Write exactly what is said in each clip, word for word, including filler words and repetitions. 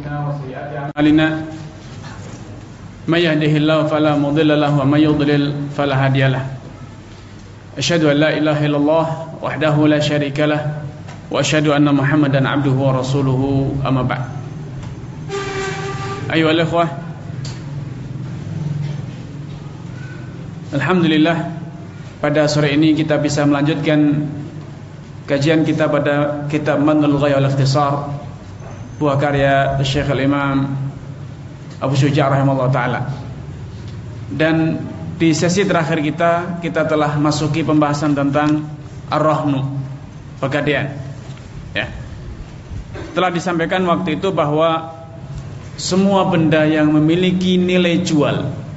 أنفسنا وسيئات أعمالنا من يهده الله فلا مضل له ومن يضلل فلا هادي له أشهد أن لا إله إلا الله وحده لا شريك له وأشهد أن محمدا عبده ورسوله أما بعد أيها الإخوة Alhamdulillah pada sore ini kita bisa melanjutkan kajian kita pada kitab Manul Ghaya wal Ikhtisar buah karya Syekh Al-Imam Abu Syuja' rahimahullah ta'ala. Dan di sesi terakhir kita kita telah masuki pembahasan tentang Ar-Rahnu, pegadaian ya. Telah disampaikan waktu itu bahwa semua benda yang memiliki nilai jual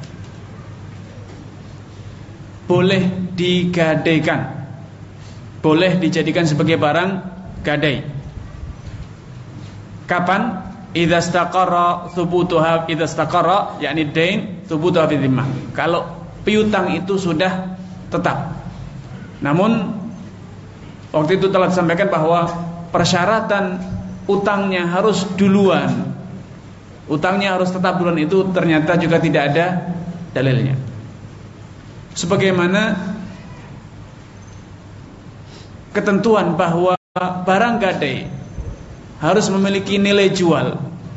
boleh digadaikan, boleh dijadikan sebagai barang gadai. Kapan? Idza istaqarra thubutuha, idza istaqarra yakni dain thubutuha fi dhimmah. Kalau piutang itu sudah tetap. Namun waktu itu telah disampaikan bahwa persyaratan utangnya harus duluan, utangnya harus tetap duluan, itu ternyata juga tidak ada dalilnya. Sebagaimana ketentuan bahwa barang gadai harus memiliki nilai jual,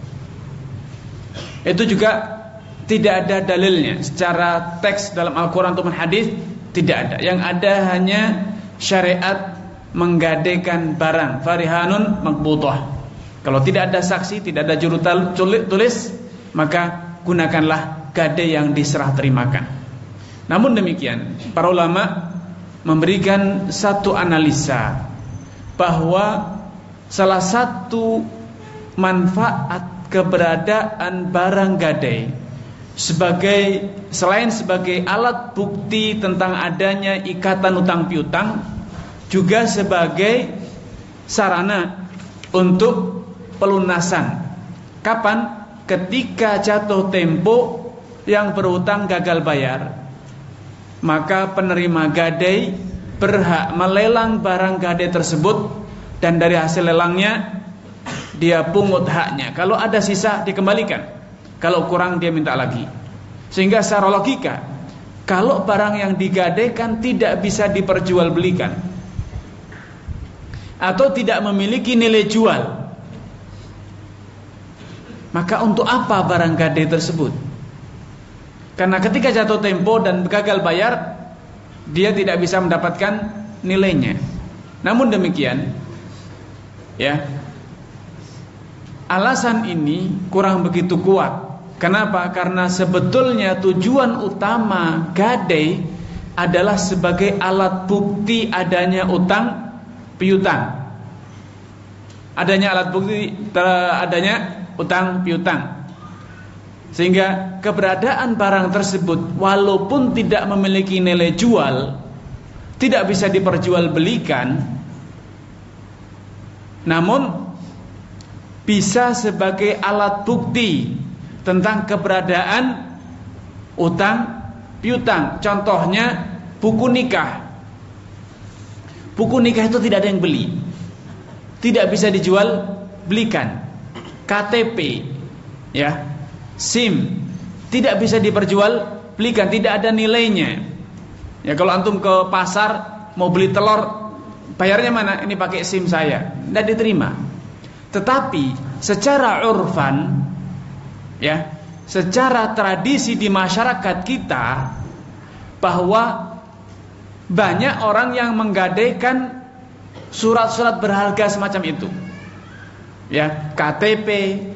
itu juga tidak ada dalilnya secara teks dalam Al-Quran ataupun hadis, tidak ada. Yang ada hanya syariat menggadaikan barang, farihanun maqbudah. Kalau tidak ada saksi, tidak ada juru tulis, maka gunakanlah gadai yang diserah terimakan. Namun demikian, para ulama memberikan satu analisa bahwa salah satu manfaat keberadaan barang gadai sebagai, selain sebagai alat bukti tentang adanya ikatan utang piutang, juga sebagai sarana untuk pelunasan. Kapan? Ketika jatuh tempo yang berutang gagal bayar, maka penerima gadai berhak melelang barang gadai tersebut, dan dari hasil lelangnya dia pungut haknya. Kalau ada sisa dikembalikan, kalau kurang dia minta lagi. Sehingga secara logika, kalau barang yang digadaikan tidak bisa diperjualbelikan atau tidak memiliki nilai jual, maka untuk apa barang gadai tersebut? Karena ketika jatuh tempo dan gagal bayar, dia tidak bisa mendapatkan nilainya. Namun demikian, ya, alasan ini kurang begitu kuat. Kenapa? Karena sebetulnya tujuan utama gadai adalah sebagai alat bukti adanya utang piutang. Adanya alat bukti adanya utang piutang. Sehingga keberadaan barang tersebut walaupun tidak memiliki nilai jual, tidak bisa diperjualbelikan, namun bisa sebagai alat bukti tentang keberadaan utang piutang. Contohnya buku nikah. Buku nikah itu tidak ada yang beli, tidak bisa dijual belikan. K T P, ya, SIM tidak bisa diperjualbelikan, tidak ada nilainya. Ya, kalau antum ke pasar mau beli telur, bayarnya mana? Ini pakai SIM saya, tidak diterima. Tetapi secara urfan, ya, secara tradisi di masyarakat kita, bahwa banyak orang yang menggadaikan surat-surat berharga semacam itu, ya, K T P,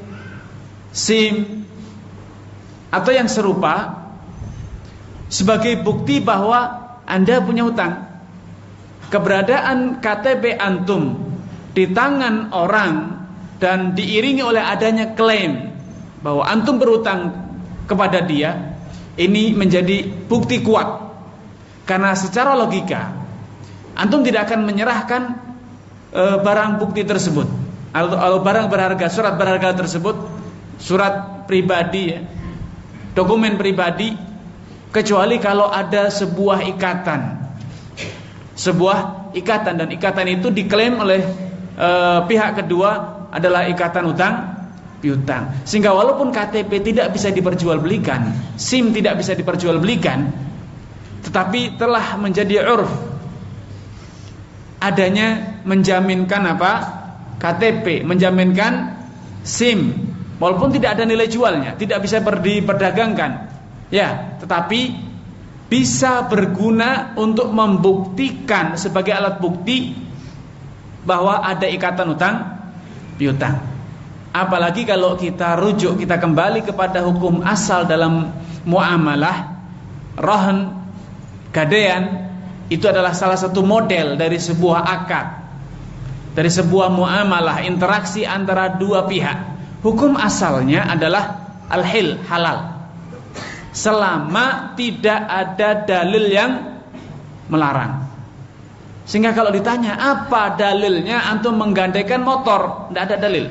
SIM atau yang serupa, sebagai bukti bahwa Anda punya hutang. Keberadaan K T P antum di tangan orang dan diiringi oleh adanya klaim bahwa antum berhutang kepada dia, ini menjadi bukti kuat. Karena secara logika antum tidak akan menyerahkan e, barang bukti tersebut atau barang berharga, surat berharga tersebut, surat pribadi, ya, dokumen pribadi, kecuali kalau ada sebuah ikatan, sebuah ikatan, dan ikatan itu diklaim oleh e, pihak kedua adalah ikatan utang piutang. Sehingga walaupun K T P tidak bisa diperjualbelikan, SIM tidak bisa diperjualbelikan, tetapi telah menjadi urf adanya menjaminkan apa? K T P, menjaminkan SIM, walaupun tidak ada nilai jualnya, tidak bisa diperdagangkan. Ya, tetapi bisa berguna untuk membuktikan sebagai alat bukti bahwa ada ikatan utang piutang. Apalagi kalau kita rujuk, kita kembali kepada hukum asal dalam muamalah, rahn, gadean, itu adalah salah satu model dari sebuah akad, dari sebuah muamalah, interaksi antara dua pihak. Hukum asalnya adalah al-hil, halal, selama tidak ada dalil yang melarang. Sehingga kalau ditanya apa dalilnya antum menggandengkan motor, tidak ada dalil.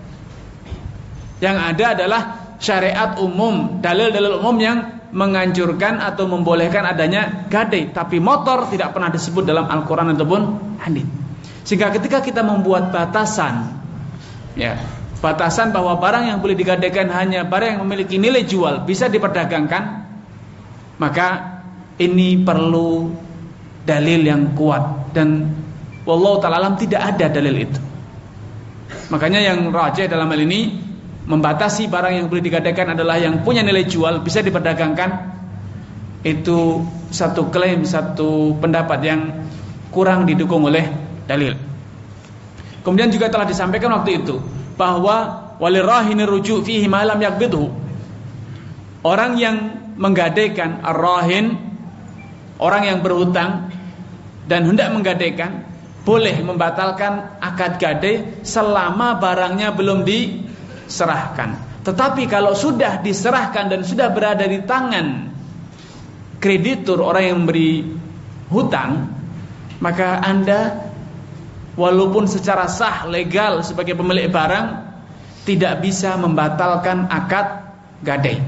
Yang ada adalah syariat umum, dalil-dalil umum yang menganjurkan atau membolehkan adanya gadai. Tapi motor tidak pernah disebut dalam Al-Quran ataupun hadits. Sehingga ketika kita membuat batasan, ya, batasan bahwa barang yang boleh digadaikan hanya barang yang memiliki nilai jual, bisa diperdagangkan, maka ini perlu dalil yang kuat. Dan wallahu ta'ala alam tidak ada dalil itu. Makanya yang rajih dalam hal ini, membatasi barang yang boleh digadaikan adalah yang punya nilai jual, bisa diperdagangkan. Itu satu klaim, satu pendapat yang kurang didukung oleh dalil. Kemudian juga telah disampaikan waktu itu bahwa walirahini rujuk fihi ma lam yaqbidhu. Orang yang menggadaikan ar-rahin, orang yang berhutang dan hendak menggadaikan, boleh membatalkan akad gadai selama barangnya belum diserahkan. Tetapi kalau sudah diserahkan dan sudah berada di tangan kreditur, orang yang memberi hutang, maka Anda walaupun secara sah legal sebagai pemilik barang tidak bisa membatalkan akad gadai.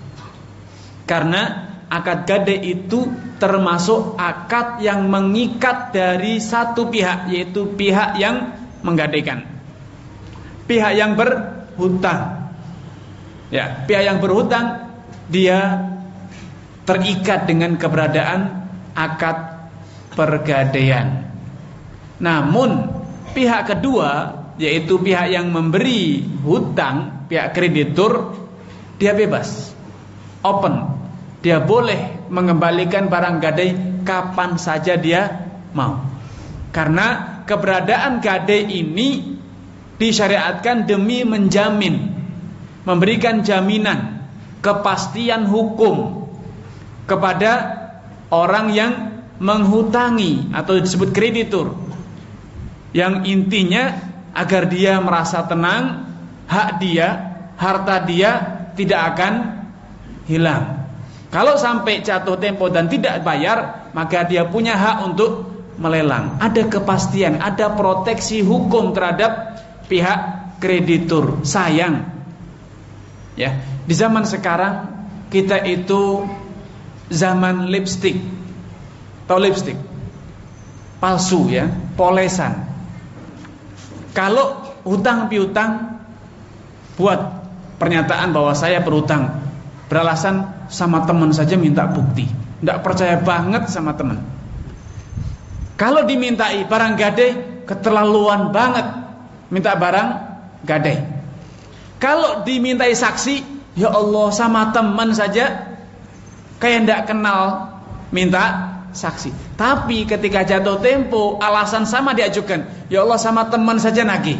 Karena akad gadai itu termasuk akad yang mengikat dari satu pihak, yaitu pihak yang menggadaikan, pihak yang berhutang. Ya, pihak yang berhutang dia terikat dengan keberadaan akad pergadaian. Namun pihak kedua, yaitu pihak yang memberi hutang, pihak kreditur, dia bebas, open. Dia boleh mengembalikan barang gadai kapan saja dia mau. Karena keberadaan gadai ini disyariatkan demi menjamin, memberikan jaminan, kepastian hukum kepada orang yang menghutangi atau disebut kreditur, yang intinya agar dia merasa tenang, hak dia, harta dia tidak akan hilang. Kalau sampai jatuh tempo dan tidak bayar, maka dia punya hak untuk melelang. Ada kepastian, ada proteksi hukum terhadap pihak kreditur. Sayang, ya, di zaman sekarang kita itu zaman lipstick. Tahu lipstick? Palsu, ya, polesan. Kalau hutang piutang, buat pernyataan bahwa saya berhutang, beralasan sama teman saja minta bukti, tidak percaya banget sama teman. Kalau dimintai barang gadai, keterlaluan banget minta barang gadai. Kalau dimintai saksi, ya Allah, sama teman saja kayak tidak kenal minta saksi. Tapi ketika jatuh tempo, alasan sama diajukan, ya Allah, sama teman saja nagih,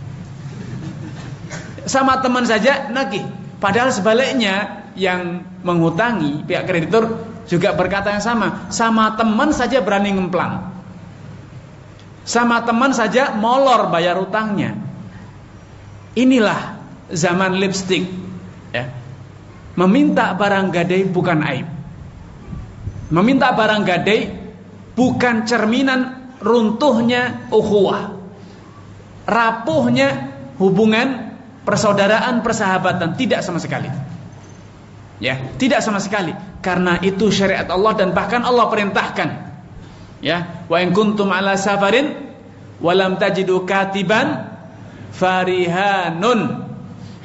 sama teman saja nagih. Padahal sebaliknya, yang menghutangi, pihak kreditur juga berkata yang sama, sama teman saja berani ngemplang, sama teman saja molor bayar hutangnya. Inilah zaman lipstick, ya. Meminta barang gadai bukan aib. Meminta barang gadai bukan cerminan runtuhnya ukhuwah, rapuhnya hubungan persaudaraan, persahabatan. Tidak sama sekali. Ya, tidak sama sekali. Karena itu syariat Allah, dan bahkan Allah perintahkan, ya, wa in kuntum ala safarin wa lam tajidu katiban farihanun.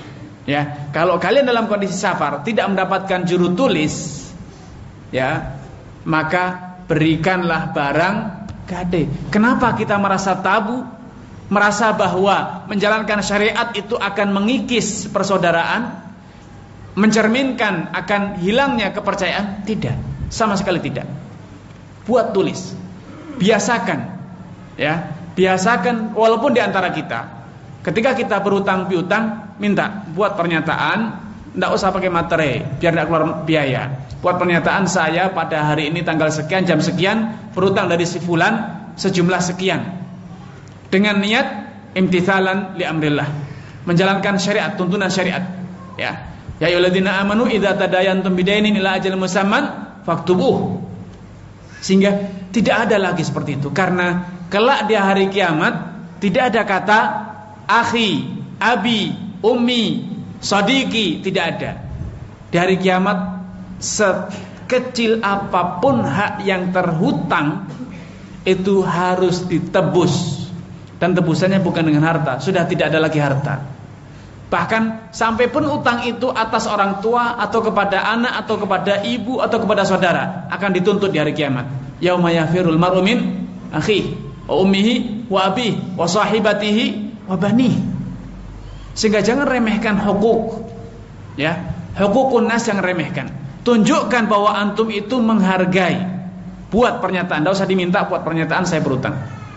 Ya, kalau kalian dalam kondisi safar tidak mendapatkan juru tulis, ya, maka berikanlah barang gade. Kenapa kita merasa tabu? Merasa bahwa menjalankan syariat itu akan mengikis persaudaraan, mencerminkan akan hilangnya kepercayaan? Tidak, sama sekali tidak. Buat tulis, biasakan, ya, biasakan walaupun di antara kita. Ketika kita berutang piutang, minta buat pernyataan, tidak usah pakai materai, biar tidak keluar biaya. Buat pernyataan, saya pada hari ini tanggal sekian jam sekian berutang dari si fulan sejumlah sekian, dengan niat imtithalan li amrillah, menjalankan syariat, tuntunan syariat. Ya, ya ayyuhalladzina amanu idza tadayantum bidainin ila ajalin musamman faktubuh. Sehingga tidak ada lagi seperti itu, karena kelak di hari kiamat tidak ada kata akhi, abi, ummi, sodiki, tidak ada. Di hari kiamat sekecil apapun hak yang terhutang itu harus ditebus, dan tebusannya bukan dengan harta. Sudah tidak ada lagi harta. Bahkan sampai pun utang itu atas orang tua atau kepada anak atau kepada ibu atau kepada saudara akan dituntut di hari kiamat. Yauma yafirul mar'u min akhihi wa ummihi wa abihi wa sahibatihi wa banihi. Sehingga jangan remehkan hukuk, ya, hukukun nas yang remehkan. Tunjukkan bahwa antum itu menghargai. Buat pernyataan, tidak usah diminta buat pernyataan saya berutang,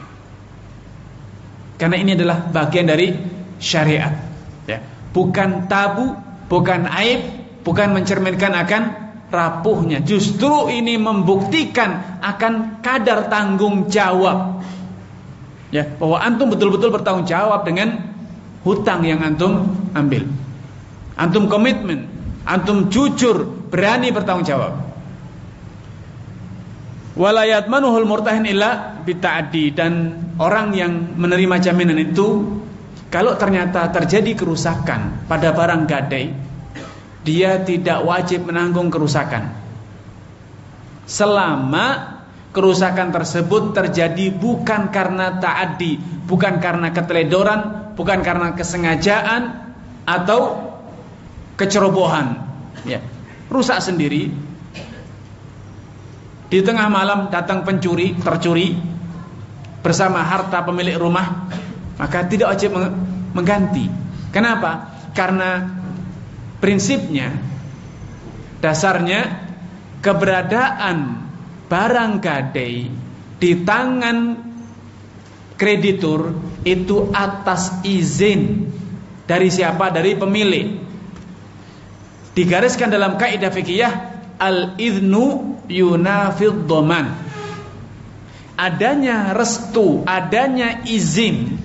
karena ini adalah bagian dari syariat, ya. Bukan tabu, bukan aib, bukan mencerminkan akan rapuhnya. Justru ini membuktikan akan kadar tanggung jawab, ya, bahwa antum betul-betul bertanggung jawab dengan hutang yang antum ambil. Antum komitmen, antum jujur, berani bertanggung jawab. Wala yatmanuhul murtahin illa bita'addi, dan orang yang menerima jaminan itu kalau ternyata terjadi kerusakan pada barang gadai, dia tidak wajib menanggung kerusakan selama kerusakan tersebut terjadi bukan karena ta'addi, bukan karena keteledoran, bukan karena kesengajaan atau kecerobohan, ya. Rusak sendiri. Di tengah malam datang pencuri, tercuri bersama harta pemilik rumah, maka tidak wajib mengganti. Kenapa? Karena prinsipnya, dasarnya, keberadaan barang gadai di tangan kreditur itu atas izin dari siapa? Dari pemilik. Digariskan dalam kaidah fikih, al-idnu yunafid dhaman. Adanya restu, adanya izin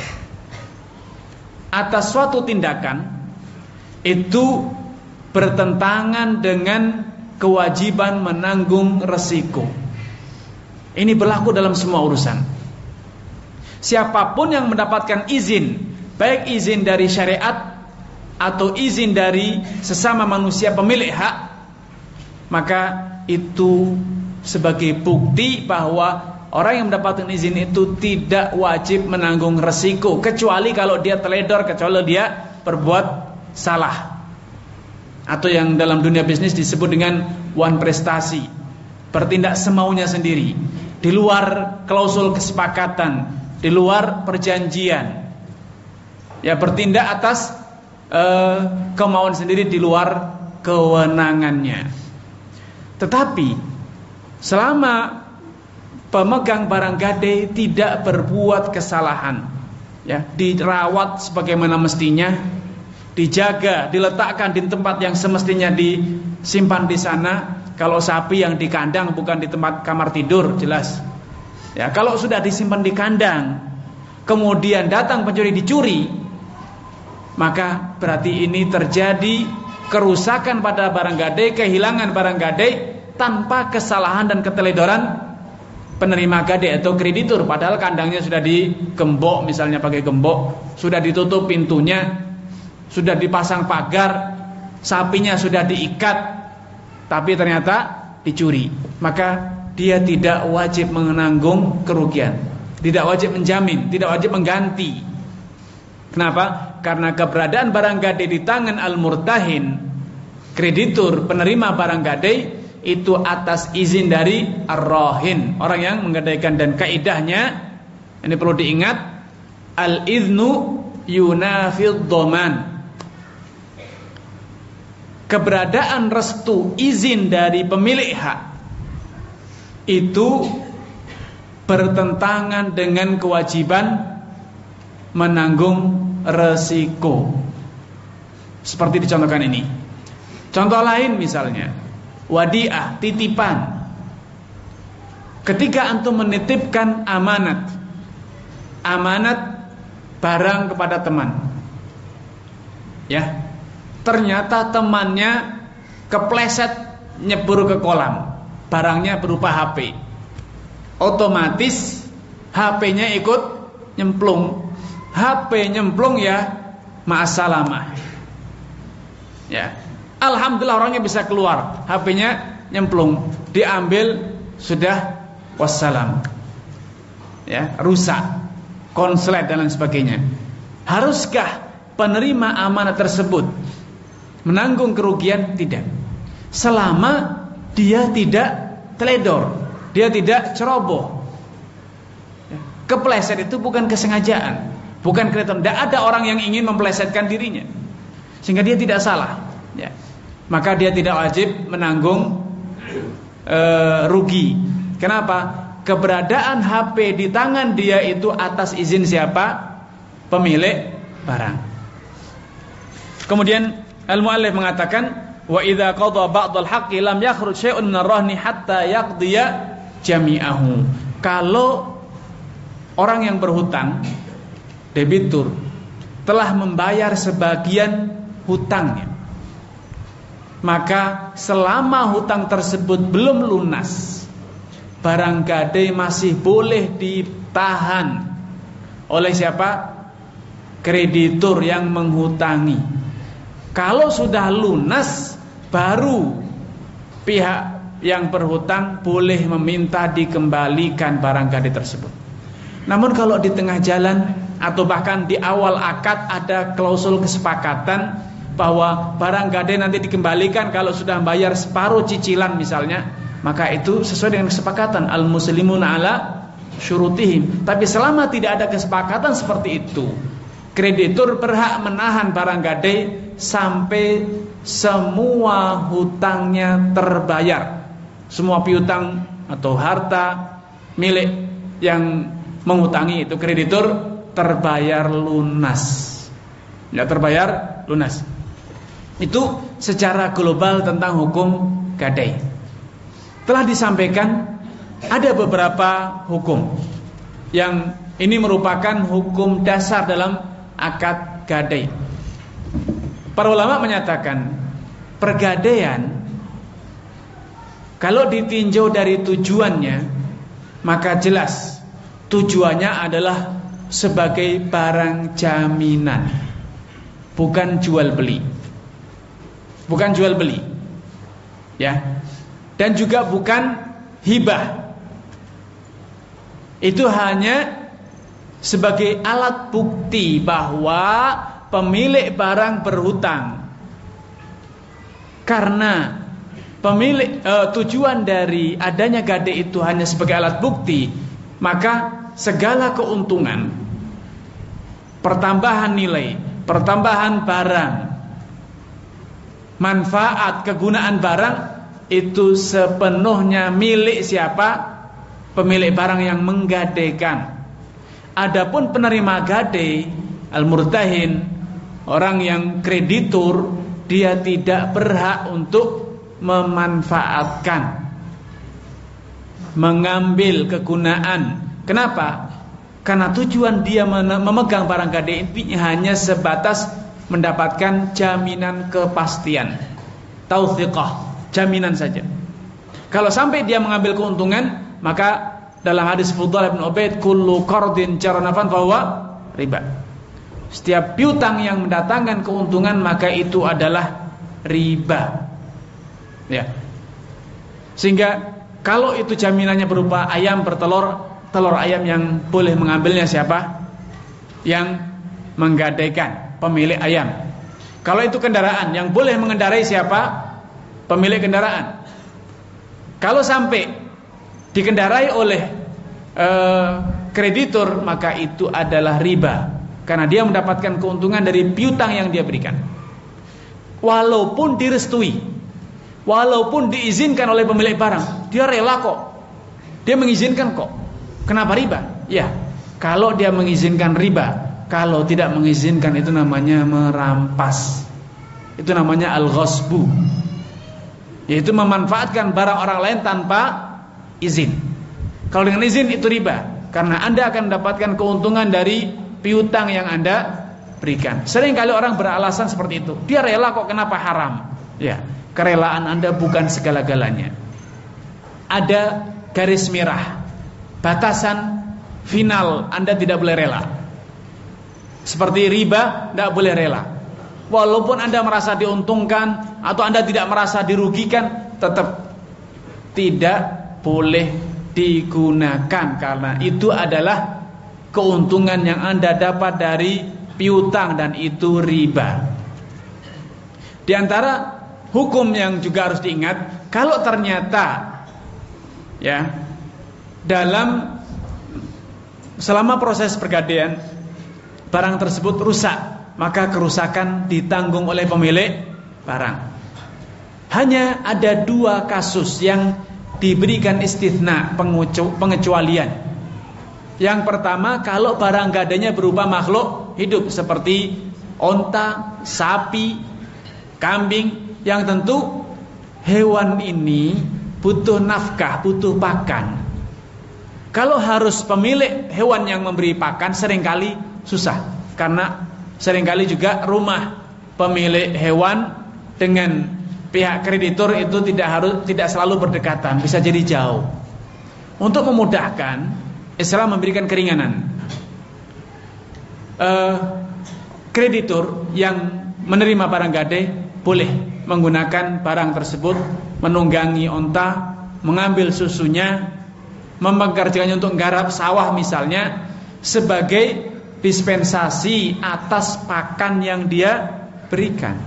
atas suatu tindakan itu bertentangan dengan kewajiban menanggung resiko. Ini berlaku dalam semua urusan. Siapapun yang mendapatkan izin, baik izin dari syariat atau izin dari sesama manusia pemilik hak, maka itu sebagai bukti bahwa orang yang mendapatkan izin itu tidak wajib menanggung resiko, kecuali kalau dia teledor, kecuali dia berbuat salah, atau yang dalam dunia bisnis disebut dengan one prestasi, bertindak semaunya sendiri, di luar klausul kesepakatan, di luar perjanjian, ya, bertindak atas uh, kemauan sendiri di luar kewenangannya. Tetapi selama pemegang barang gadai tidak berbuat kesalahan, ya, dirawat sebagaimana mestinya, dijaga, diletakkan di tempat yang semestinya disimpan di sana. Kalau sapi yang di kandang, bukan di tempat kamar tidur, jelas. Ya, kalau sudah disimpan di kandang, kemudian datang pencuri dicuri, maka berarti ini terjadi kerusakan pada barang gadai, kehilangan barang gadai tanpa kesalahan dan keteledoran penerima gadai atau kreditur. Padahal kandangnya sudah digembok, misalnya pakai gembok, sudah ditutup pintunya, sudah dipasang pagar, sapinya sudah diikat, tapi ternyata dicuri. Maka dia tidak wajib menanggung kerugian, tidak wajib menjamin, tidak wajib mengganti. Kenapa? Karena keberadaan barang gadai di tangan al-murtahin, kreditur penerima barang gadai, itu atas izin dari ar-rahin, orang yang menggadaikan. Dan kaidahnya, ini perlu diingat, al-idhnu yunafid dhaman. Keberadaan restu, izin dari pemilik hak itu bertentangan dengan kewajiban menanggung resiko. Seperti dicontohkan ini. Contoh lain misalnya, wadiah, titipan. Ketika antum menitipkan amanat, amanat barang kepada teman, ya, ternyata temannya kepleset nyebur ke kolam, barangnya berupa H P, otomatis H P-nya ikut nyemplung. H P nyemplung, ya ma'assalamah, ya. Alhamdulillah orangnya bisa keluar, H P-nya nyemplung, diambil, sudah wassalam, ya, rusak, konslet dan lain sebagainya. Haruskah penerima amanah tersebut menanggung kerugian? Tidak, selama dia tidak teledor, dia tidak ceroboh. Kepleset itu bukan kesengajaan, bukan kreatif. Tidak ada orang yang ingin memplesetkan dirinya, sehingga dia tidak salah, ya. Maka dia tidak wajib menanggung e, rugi. Kenapa? Keberadaan H P di tangan dia itu atas izin siapa? Pemilik barang. Kemudian al-muallif mengatakan, wa idza qada ba'dal haqqi lam yakhruj syai'un min ar-rahni hatta yaqdiya jami'ahu. Kalau orang yang berhutang, debitur, telah membayar sebagian hutangnya, maka selama hutang tersebut belum lunas, barang gadai masih boleh ditahan oleh siapa? Kreditur yang menghutangi. Kalau sudah lunas, baru pihak yang berhutang boleh meminta dikembalikan barang gadai tersebut. Namun kalau di tengah jalan atau bahkan di awal akad ada klausul kesepakatan bahwa barang gadai nanti dikembalikan kalau sudah bayar separuh cicilan misalnya, maka itu sesuai dengan kesepakatan, al-muslimuna ala syurutihim. Tapi selama tidak ada kesepakatan seperti itu, kreditur berhak menahan barang gadai sampai semua hutangnya terbayar, semua piutang atau harta milik yang menghutangi itu kreditur terbayar lunas, ya, terbayar lunas. Itu secara global tentang hukum gadai. Telah disampaikan ada beberapa hukum yang ini merupakan hukum dasar dalam akad gadai. Para ulama menyatakan pergadaian kalau ditinjau dari tujuannya, maka jelas tujuannya adalah sebagai barang jaminan, bukan jual beli. Bukan jual beli, ya. Dan juga bukan hibah. Itu hanya sebagai alat bukti bahwa pemilik barang berhutang. Karena pemilik e, tujuan dari adanya gadai itu hanya sebagai alat bukti, maka segala keuntungan, pertambahan nilai, pertambahan barang, manfaat, kegunaan barang itu sepenuhnya milik siapa? Pemilik barang yang menggadaikan. Adapun penerima gadai, al-murtahin, orang yang kreditur, dia tidak berhak untuk memanfaatkan, mengambil kegunaan. Kenapa? Karena tujuan dia memegang barang gadai ini hanya sebatas mendapatkan jaminan kepastian, tautsiqah, jaminan saja. Kalau sampai dia mengambil keuntungan, maka dalam hadis Fudail bin Ubaid, kullu qardin jaranafan fahuwa riba. Setiap piutang yang mendatangkan keuntungan maka itu adalah riba. Ya. Sehingga kalau itu jaminannya berupa ayam bertelur, telur ayam yang boleh mengambilnya siapa? Yang menggadaikan. pemilik ayam. Kalau itu kendaraan, yang boleh mengendarai siapa? Pemilik kendaraan. Kalau sampai dikendarai oleh eh, kreditur, maka itu adalah riba, karena dia mendapatkan keuntungan dari piutang yang dia berikan. Walaupun direstui, walaupun diizinkan oleh pemilik barang, dia rela kok, dia mengizinkan kok. Kenapa riba? Ya, kalau dia mengizinkan riba. Kalau tidak mengizinkan, itu namanya merampas. Itu namanya al-ghasbu, yaitu memanfaatkan barang orang lain tanpa izin. Kalau dengan izin itu riba, karena Anda akan mendapatkan keuntungan dari piutang yang Anda berikan. Sering kali orang beralasan seperti itu, dia rela kok, kenapa haram? Ya, kerelaan Anda bukan segala-galanya. Ada garis merah, batasan final, Anda tidak boleh rela. Seperti riba, tidak boleh rela. Walaupun Anda merasa diuntungkan atau Anda tidak merasa dirugikan, tetap tidak boleh digunakan, karena itu adalah keuntungan yang Anda dapat dari piutang, dan itu riba. Di antara hukum yang juga harus diingat, kalau ternyata ya dalam selama proses pergadaian barang tersebut rusak, maka kerusakan ditanggung oleh pemilik barang. Hanya ada dua kasus yang diberikan istitsna, pengecualian. Yang pertama, kalau barang gadainya berupa makhluk hidup seperti onta, sapi, kambing, yang tentu hewan ini butuh nafkah, butuh pakan. Kalau harus pemilik hewan yang memberi pakan, seringkali susah, karena seringkali juga rumah pemilik hewan dengan pihak kreditur itu tidak harus tidak selalu berdekatan, bisa jadi jauh. Untuk memudahkan, Islam memberikan keringanan. Eh, kreditur yang menerima barang gadai boleh menggunakan barang tersebut, menunggangi onta, mengambil susunya, mempekerjakannya untuk garap sawah misalnya, sebagai dispensasi atas pakan yang dia berikan.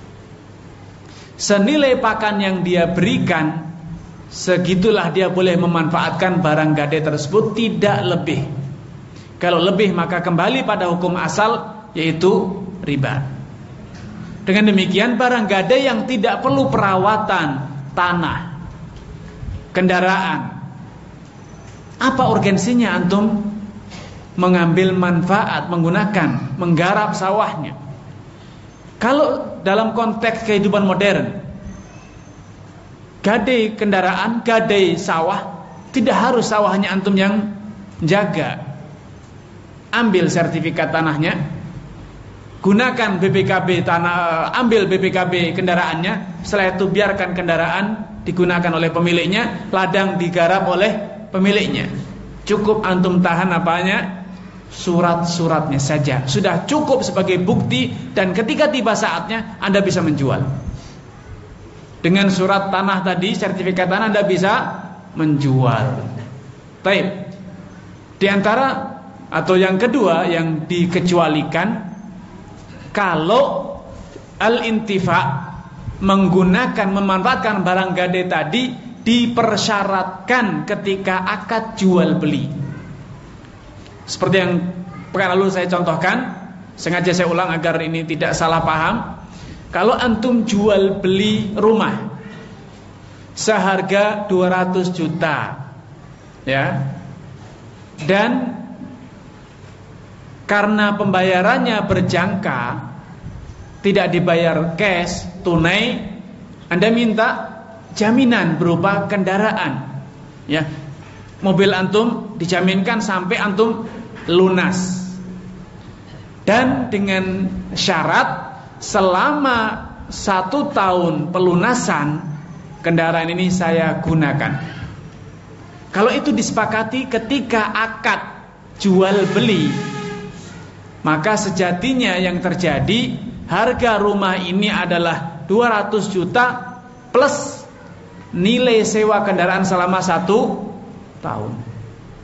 Senilai pakan yang dia berikan, segitulah dia boleh memanfaatkan barang gadai tersebut, tidak lebih. Kalau lebih, maka kembali pada hukum asal, yaitu riba. Dengan demikian, barang gadai yang tidak perlu perawatan, tanah, kendaraan, apa urgensinya antum mengambil manfaat, menggunakan, menggarap sawahnya? Kalau dalam konteks kehidupan modern, gadai kendaraan, gadai sawah, tidak harus sawahnya antum yang jaga. Ambil sertifikat tanahnya, gunakan B P K B tanah, ambil B P K B kendaraannya, setelah itu biarkan kendaraan digunakan oleh pemiliknya, ladang digarap oleh pemiliknya. Cukup antum tahan apanya? Surat-suratnya saja, sudah cukup sebagai bukti, dan ketika tiba saatnya Anda bisa menjual. Dengan surat tanah tadi, sertifikat tanah, Anda bisa menjual. Baik. Di antara atau yang kedua yang dikecualikan, kalau al-intifa, menggunakan, memanfaatkan barang gadai tadi, dipersyaratkan ketika akad jual beli. Seperti yang pekan lalu saya contohkan, sengaja saya ulang agar ini tidak salah paham. Kalau antum jual beli rumah seharga dua ratus juta, ya, dan karena pembayarannya berjangka, tidak dibayar cash, tunai, Anda minta jaminan berupa kendaraan, ya, mobil antum dijaminkan sampai antum lunas, dan dengan syarat selama satu tahun pelunasan kendaraan ini saya gunakan. Kalau itu disepakati ketika akad jual beli, maka sejatinya yang terjadi, harga rumah ini adalah dua ratus juta plus nilai sewa kendaraan selama satu tahun.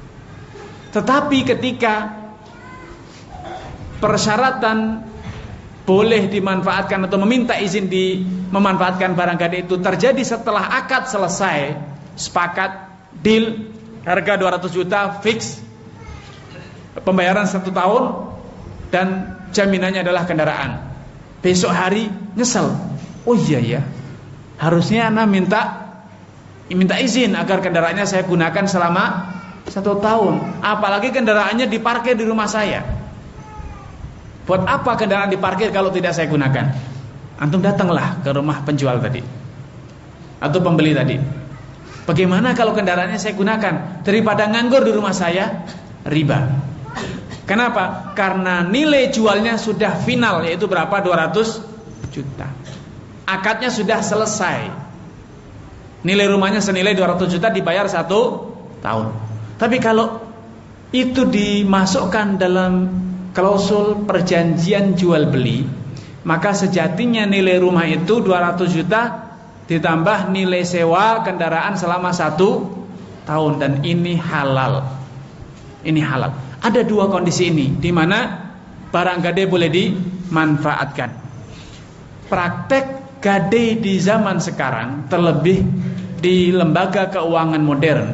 Tetapi ketika persyaratan boleh dimanfaatkan atau meminta izin di memanfaatkan barang gadai itu terjadi setelah akad selesai, sepakat, deal, harga dua ratus juta fix, pembayaran satu tahun, dan jaminannya adalah kendaraan. Besok hari nyesel, oh iya ya, harusnya ana minta minta izin agar kendaraannya saya gunakan selama satu tahun. Apalagi kendaraannya diparkir di rumah saya. Buat apa kendaraan diparkir kalau tidak saya gunakan? Antum datanglah ke rumah penjual tadi atau pembeli tadi. Bagaimana kalau kendaraannya saya gunakan? Daripada nganggur di rumah saya, riba. Kenapa? Karena nilai jualnya sudah final, yaitu berapa? dua ratus juta. Akadnya sudah selesai. Nilai rumahnya senilai dua ratus juta, dibayar satu tahun. Tapi kalau itu dimasukkan dalam klausul perjanjian jual beli, maka sejatinya nilai rumah itu dua ratus juta ditambah nilai sewa kendaraan selama satu tahun, dan ini halal. Ini halal. Ada dua kondisi ini di mana barang gadai boleh dimanfaatkan. Praktek gadai di zaman sekarang, terlebih di lembaga keuangan modern,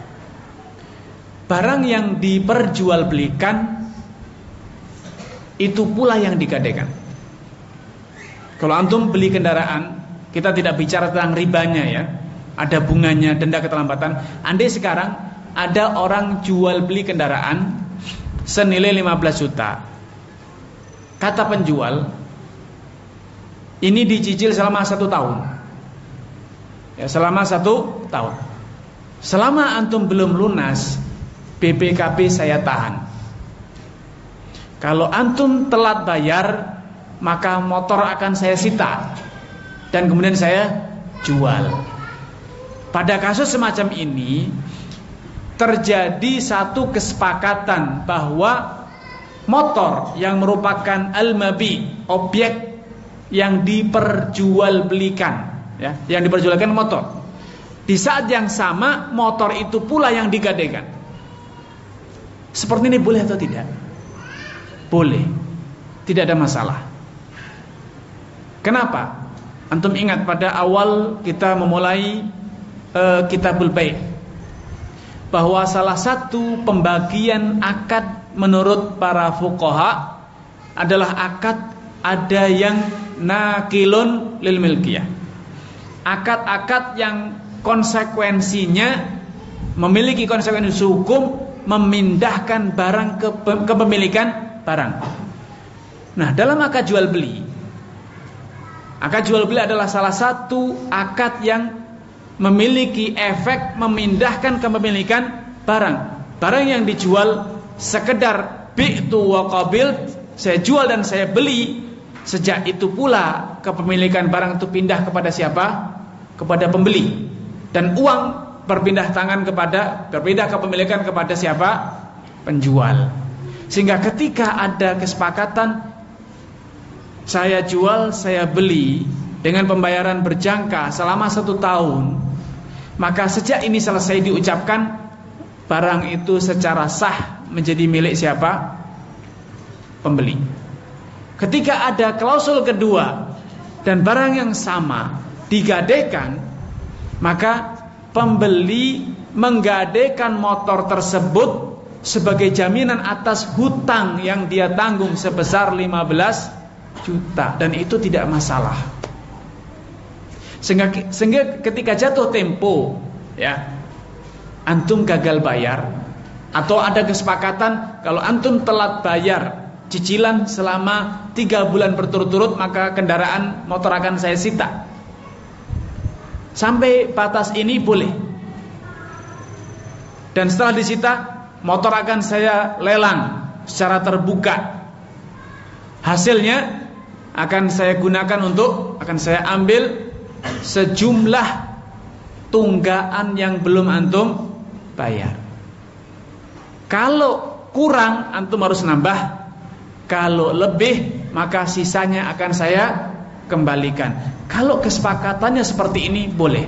barang yang diperjualbelikan itu pula yang digadaikan. Kalau antum beli kendaraan, kita tidak bicara tentang ribanya ya, ada bunganya, denda keterlambatan. Andai sekarang ada orang jual beli kendaraan senilai lima belas juta, kata penjual, ini dicicil selama satu tahun, ya, selama satu tahun. Selama antum belum lunas, B P K B saya tahan. Kalau antum telat bayar, maka motor akan saya sita dan kemudian saya jual. Pada kasus semacam ini terjadi satu kesepakatan bahwa motor yang merupakan al-mabi, objek yang diperjualbelikan, ya, yang diperjualbelikan motor, di saat yang sama motor itu pula yang digadaikan. Seperti ini boleh atau tidak? Boleh, tidak ada masalah. Kenapa? Antum ingat pada awal kita memulai uh, Kitabul Bai' bahwa salah satu pembagian akad menurut para fuqaha adalah akad ada yang nakilun lil milkiyah. Akad-akad yang konsekuensinya memiliki konsekuensi hukum, memindahkan barang ke kepemilikan barang. Nah, dalam akad jual beli, akad jual beli adalah salah satu akad yang memiliki efek memindahkan kepemilikan barang. Barang yang dijual sekedar bi'tu wa qabil, saya jual dan saya beli. Sejak itu pula kepemilikan barang itu pindah kepada siapa? Kepada pembeli. Dan uang berpindah tangan kepada, berpindah kepemilikan kepada siapa? Penjual. Sehingga ketika ada kesepakatan saya jual, saya beli dengan pembayaran berjangka selama satu tahun, maka sejak ini selesai diucapkan, barang itu secara sah menjadi milik siapa? Pembeli. Ketika ada klausul kedua dan barang yang sama digadaikan, maka pembeli menggadaikan motor tersebut sebagai jaminan atas hutang yang dia tanggung sebesar lima belas juta, dan itu tidak masalah. Sehingga, sehingga ketika jatuh tempo, ya, antum gagal bayar atau ada kesepakatan kalau antum telat bayar cicilan selama tiga bulan berturut-turut, maka kendaraan motor akan saya sita. Sampai batas ini boleh. Dan setelah disita, motor akan saya lelang secara terbuka. Hasilnya akan saya gunakan untuk, akan saya ambil sejumlah tunggaan yang belum antum bayar. Kalau kurang, antum harus nambah. Kalau lebih, maka sisanya akan saya kembalikan. Kalau kesepakatannya seperti ini, boleh.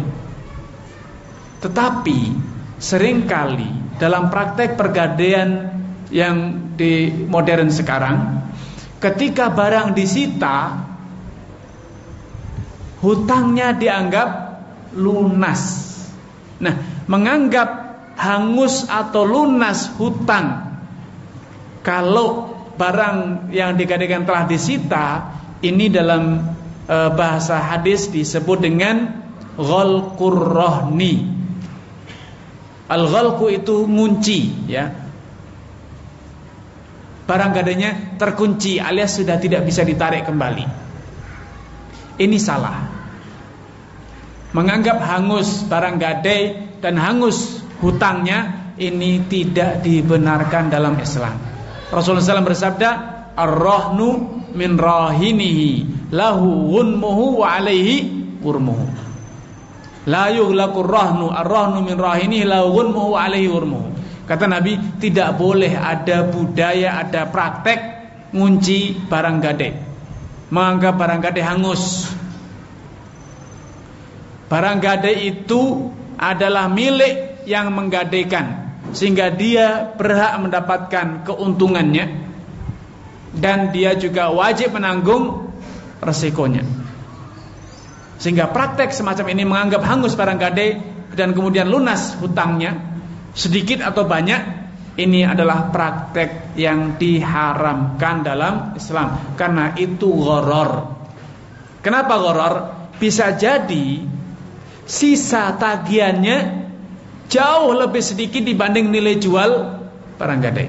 Tetapi seringkali dalam praktek pergadaian yang di modern sekarang, ketika barang disita, hutangnya dianggap lunas. Nah, menganggap hangus atau lunas hutang kalau barang yang digadaikan telah disita, ini dalam e, bahasa hadis disebut dengan ghalqur rahni. Al-ghalqu itu ngunci, ya. Barang gadainya terkunci alias sudah tidak bisa ditarik kembali. Ini salah. Menganggap hangus barang gadai dan hangus hutangnya, ini tidak dibenarkan dalam Islam. Rasulullah shallallahu alaihi wasallam bersabda, ar-rahnu min rahinihi lahu ghunmuhu wa alaihi wurmuhu. La yughlaqur rahnu, ar-rahnu min rahinihi lahu ghunmuhu wa alaihi wurmuhu. Kata Nabi, tidak boleh ada budaya, ada praktek ngunci barang gadai, menganggap barang gadai hangus. Barang gadai itu adalah milik yang menggadaikan, sehingga dia berhak mendapatkan keuntungannya, dan dia juga wajib menanggung resikonya. Sehingga praktek semacam ini menganggap hangus barang gadai dan kemudian lunas hutangnya, sedikit atau banyak, ini adalah praktek yang diharamkan dalam Islam, karena itu gharar. Kenapa gharar? Bisa jadi sisa tagihannya jauh lebih sedikit dibanding nilai jual barang gadai,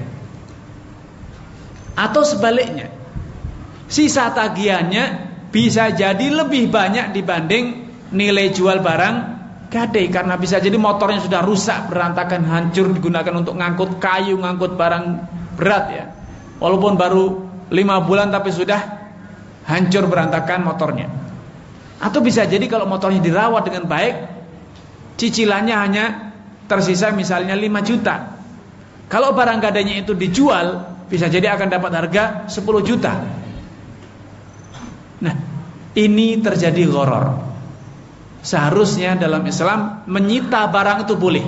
atau sebaliknya, sisa tagihannya bisa jadi lebih banyak dibanding nilai jual barang gadai, karena bisa jadi motornya sudah rusak, berantakan, hancur, digunakan untuk ngangkut kayu, ngangkut barang berat, ya. Walaupun baru lima bulan tapi sudah hancur, berantakan motornya. Atau bisa jadi kalau motornya dirawat dengan baik, cicilannya hanya tersisa misalnya lima juta. Kalau barang gadainya itu dijual, bisa jadi akan dapat harga sepuluh juta. Nah, ini terjadi gharar. Seharusnya dalam Islam menyita barang itu boleh,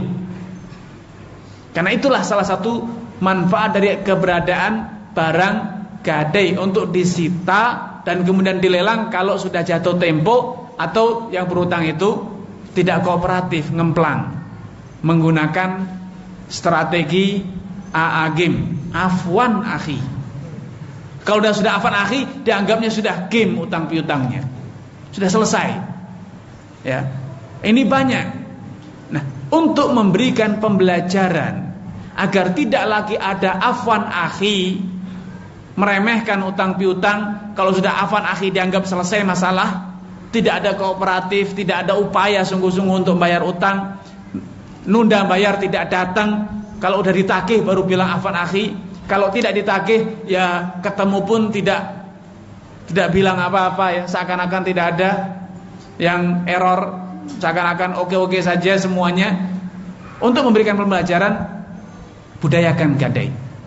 karena itulah salah satu manfaat dari keberadaan barang gadai, untuk disita dan kemudian dilelang kalau sudah jatuh tempo, atau yang berhutang itu tidak kooperatif, ngemplang, menggunakan strategi aagim, afwan akhi. Kalau sudah sudah afwan akhi, dianggapnya sudah game utang piutangnya, sudah selesai. Ya, ini banyak. Nah, untuk memberikan pembelajaran agar tidak lagi ada afwan akhi, meremehkan utang piutang, kalau sudah afwan akhi dianggap selesai masalah, tidak ada kooperatif, tidak ada upaya sungguh-sungguh untuk bayar utang, nunda bayar, tidak datang, kalau udah ditagih baru bilang afwan akhi, kalau tidak ditagih ya ketemu pun tidak tidak bilang apa-apa, ya, seakan-akan tidak ada yang error, seakan-akan oke-oke saja semuanya. Untuk memberikan pembelajaran, budayakan gadai.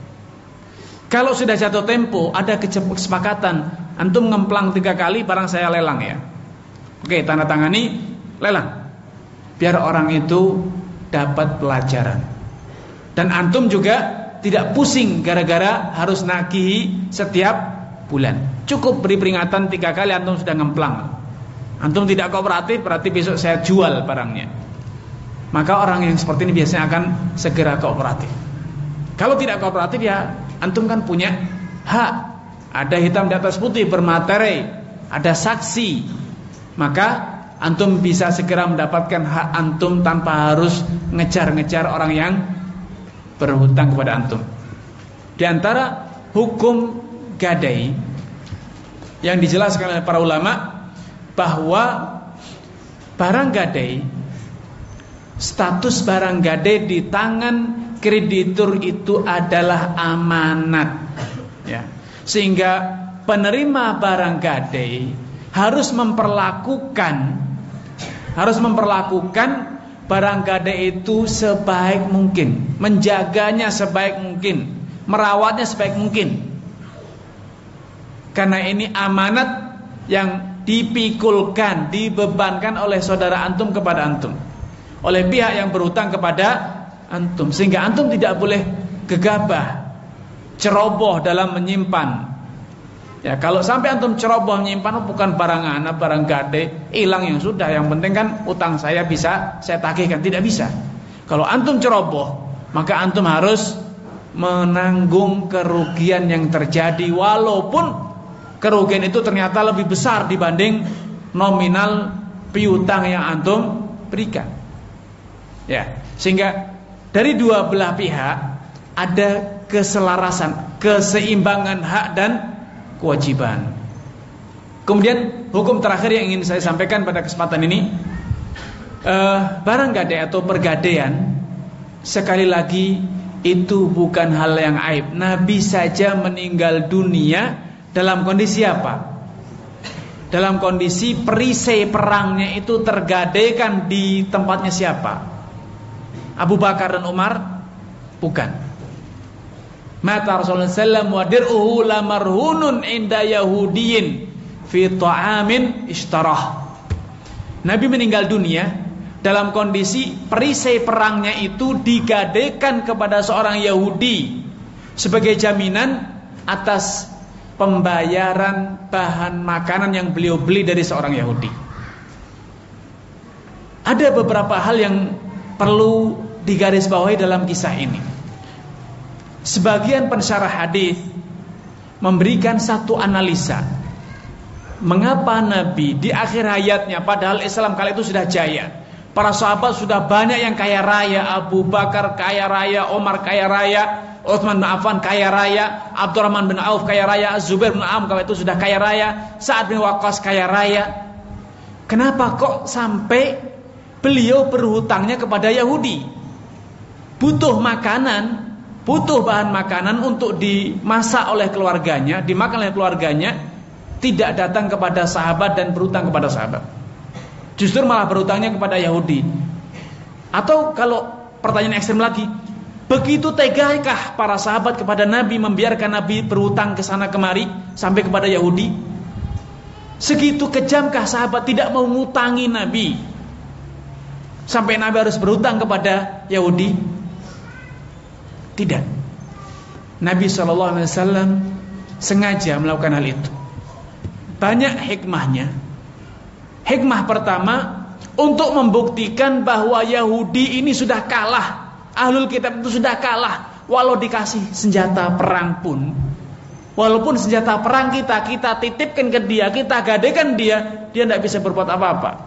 Kalau sudah jatuh tempo, ada kesepakatan, antum ngemplang tiga kali, barang saya lelang, ya. Oke, tanda tangani, lelang. Biar orang itu dapat pelajaran. Dan antum juga tidak pusing gara-gara harus nagih setiap bulan. Cukup beri peringatan tiga kali, antum sudah ngemplang. Antum tidak kooperatif, berarti besok saya jual barangnya. Maka orang yang seperti ini biasanya akan segera kooperatif. Kalau tidak kooperatif, ya antum kan punya hak, ada hitam di atas putih, bermaterai, ada saksi, maka antum bisa segera mendapatkan hak antum tanpa harus ngejar-ngejar orang yang berhutang kepada antum. Di antara hukum gadai yang dijelaskan oleh para ulama, bahwa barang gadai, status barang gadai di tangan kreditur itu adalah amanat, ya. Sehingga penerima barang gadai harus memperlakukan harus memperlakukan barang gadai itu sebaik mungkin, menjaganya sebaik mungkin, merawatnya sebaik mungkin. Karena ini amanat yang dipikulkan, dibebankan oleh saudara antum kepada antum, oleh pihak yang berhutang kepada antum, sehingga antum tidak boleh gegabah, ceroboh dalam menyimpan Ya, kalau sampai antum ceroboh nyimpan bukan barang anak, barang gade, hilang yang sudah. Yang penting kan utang saya bisa saya tagihkan, tidak bisa. Kalau antum ceroboh, maka antum harus menanggung kerugian yang terjadi, walaupun kerugian itu ternyata lebih besar dibanding nominal piutang yang antum berikan. Ya, sehingga dari dua belah pihak ada keselarasan, keseimbangan hak dan kewajiban. Kemudian hukum terakhir yang ingin saya sampaikan pada kesempatan ini, uh, barang gade atau pergadaian, sekali lagi itu bukan hal yang aib. Nabi saja meninggal dunia dalam kondisi apa? Dalam kondisi perisai perangnya itu tergadaikan di tempatnya siapa? Abu Bakar dan Umar? Bukan. Mata Rasulullah sallallahu alaihi wasallam wa dir'uhu lamarhunun inda yahudiyin fi ta'amin ishtarah. Nabi meninggal dunia dalam kondisi perisai perangnya itu digadaikan kepada seorang Yahudi sebagai jaminan atas pembayaran bahan makanan yang beliau beli dari seorang Yahudi. Ada beberapa hal yang perlu digarisbawahi dalam kisah ini. Sebagian pensyarah hadis memberikan satu analisa, mengapa Nabi di akhir hayatnya, padahal Islam kala itu sudah jaya, para sahabat sudah banyak yang kaya raya, Abu Bakar kaya raya, Umar kaya raya, Utsman bin Affan kaya raya, Abdurrahman bin Auf kaya raya, Zubair bin Am kala itu sudah kaya raya, Sa'ad bin Waqqas kaya raya. Kenapa kok sampai beliau berhutangnya kepada Yahudi? Butuh makanan, butuh bahan makanan untuk dimasak oleh keluarganya, dimakan oleh keluarganya, tidak datang kepada sahabat dan berhutang kepada sahabat. Justru malah berhutangnya kepada Yahudi. Atau kalau pertanyaan ekstrem lagi, begitu tegakah para sahabat kepada Nabi membiarkan Nabi berhutang ke sana kemari sampai kepada Yahudi? Segitu kejamkah sahabat tidak mau ngutangi Nabi sampai Nabi harus berhutang kepada Yahudi? Tidak. Nabi shallallahu alaihi wasallam sengaja melakukan hal itu. Banyak hikmahnya. Hikmah pertama, untuk membuktikan bahwa Yahudi ini sudah kalah, Ahlul Kitab itu sudah kalah, walau dikasih senjata perang pun, walaupun senjata perang kita kita titipkan ke dia, kita gadaikan dia, dia tidak bisa berbuat apa-apa.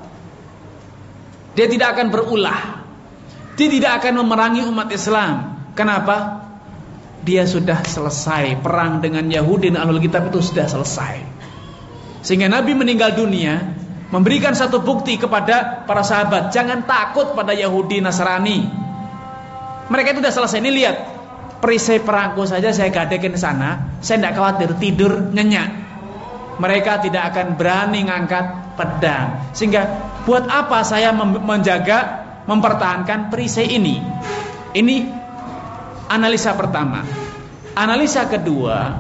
Dia tidak akan berulah, dia tidak akan memerangi umat Islam. Kenapa? Dia sudah selesai perang dengan Yahudi dan Ahlul Kitab itu sudah selesai. Sehingga Nabi meninggal dunia memberikan satu bukti kepada para sahabat, jangan takut pada Yahudi Nasrani. Mereka itu sudah selesai. Ini lihat, perisai perangku saja saya gadaikan di sana, saya tidak khawatir tidur nyenyak. Mereka tidak akan berani ngangkat pedang. Sehingga buat apa saya menjaga, mempertahankan perisai ini? Ini analisa pertama. Analisa kedua,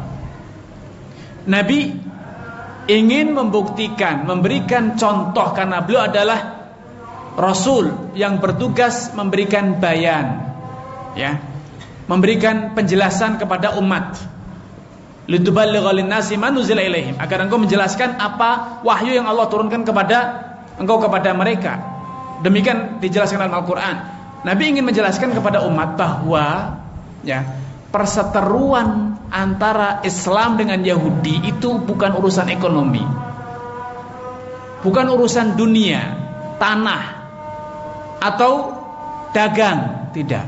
Nabi ingin membuktikan, memberikan contoh, karena beliau adalah Rasul yang bertugas memberikan bayan, ya, memberikan penjelasan kepada umat. Lituballigha lin-nasi ma nuzila ilaihim, agar engkau menjelaskan apa wahyu yang Allah turunkan kepada engkau kepada mereka. Demikian dijelaskan dalam Al-Qur'an. Nabi ingin menjelaskan kepada umat bahwa ya, perseteruan antara Islam dengan Yahudi itu bukan urusan ekonomi, bukan urusan dunia, tanah atau dagang, tidak,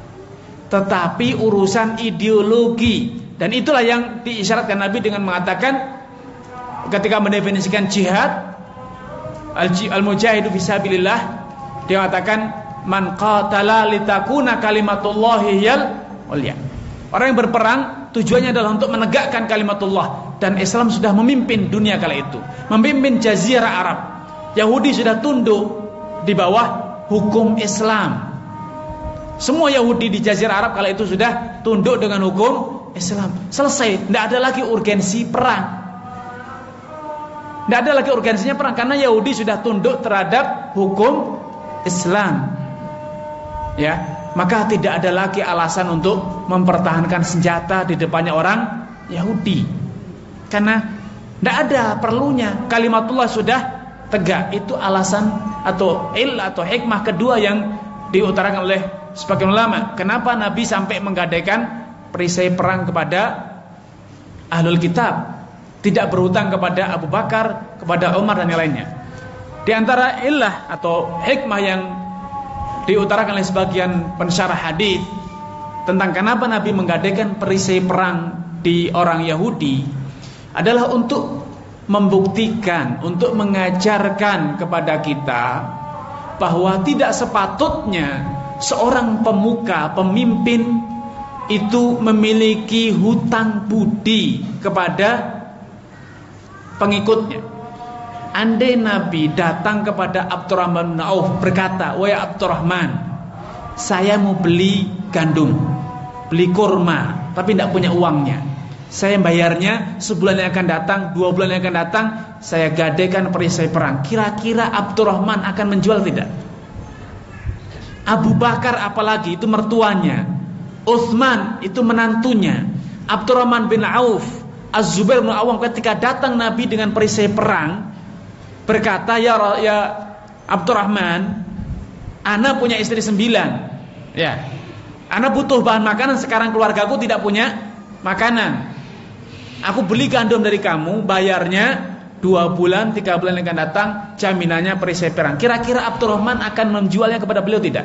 tetapi urusan ideologi. Dan itulah yang diisyaratkan Nabi dengan mengatakan ketika mendefinisikan jihad, al-mujahidu fisabilillah, dia mengatakan man qatala litakuna kalimatullahi yal ulya. Orang yang berperang tujuannya adalah untuk menegakkan kalimatullah, dan Islam sudah memimpin dunia kala itu, memimpin jazirah Arab. Yahudi sudah tunduk di bawah hukum Islam. Semua Yahudi di jazirah Arab kala itu sudah tunduk dengan hukum Islam. Selesai, tidak ada lagi urgensi perang. Tidak ada lagi urgensinya perang karena Yahudi sudah tunduk terhadap hukum Islam. Ya, maka tidak ada lagi alasan untuk mempertahankan senjata di depannya orang Yahudi. Karena Tidak ada perlunya, kalimatullah sudah tegak. Itu alasan atau il atau hikmah kedua yang diutarakan oleh sebagian ulama. Kenapa Nabi sampai menggadaikan perisai perang kepada ahlul kitab, tidak berhutang kepada Abu Bakar, kepada Umar dan yang lainnya. Di antara illah atau hikmah yang diutarakan oleh sebagian pensyarah hadis tentang kenapa Nabi menggadaikan perisai perang di orang Yahudi adalah untuk membuktikan, untuk mengajarkan kepada kita bahwa tidak sepatutnya seorang pemuka, pemimpin itu memiliki hutang budi kepada pengikutnya. Andai Nabi datang kepada Abdurrahman bin Auf berkata, "Wahai Abdurrahman, saya mau beli gandum, beli kurma, tapi tidak punya uangnya. Saya bayarnya sebulan yang akan datang, dua bulan yang akan datang, saya gadaikan perisai perang." Kira-kira Abdurrahman akan menjual tidak? Abu Bakar apalagi, itu mertuanya. Utsman itu menantunya. Abdurrahman bin Auf, Az-Zubair bin Awam ketika datang Nabi dengan perisai perang berkata, "Ya ya Abdurrahman, ana punya istri sembilan. Ya. Ana butuh bahan makanan, sekarang keluargaku tidak punya makanan. Aku beli gandum dari kamu, bayarnya dua bulan, tiga bulan yang akan datang, jaminannya perisai perang." Kira-kira Abdurrahman akan menjualnya kepada beliau tidak?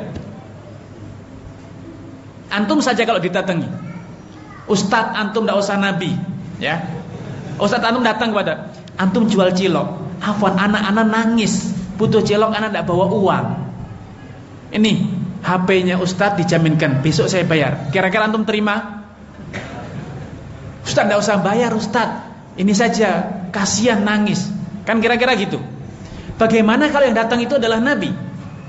Antum saja kalau didatangi, Ustadz antum tidak usah Nabi, ya. Ustadz antum datang kepada antum jual cilok, afwan anak-anak nangis, butuh cilok, anak tidak bawa uang. Ini H P-nya Ustadz dijaminkan, besok saya bayar. Kira-kira antum terima? Ustadz tidak usah bayar Ustadz, ini saja, kasihan nangis. Kan kira-kira gitu. Bagaimana kalau yang datang itu adalah Nabi?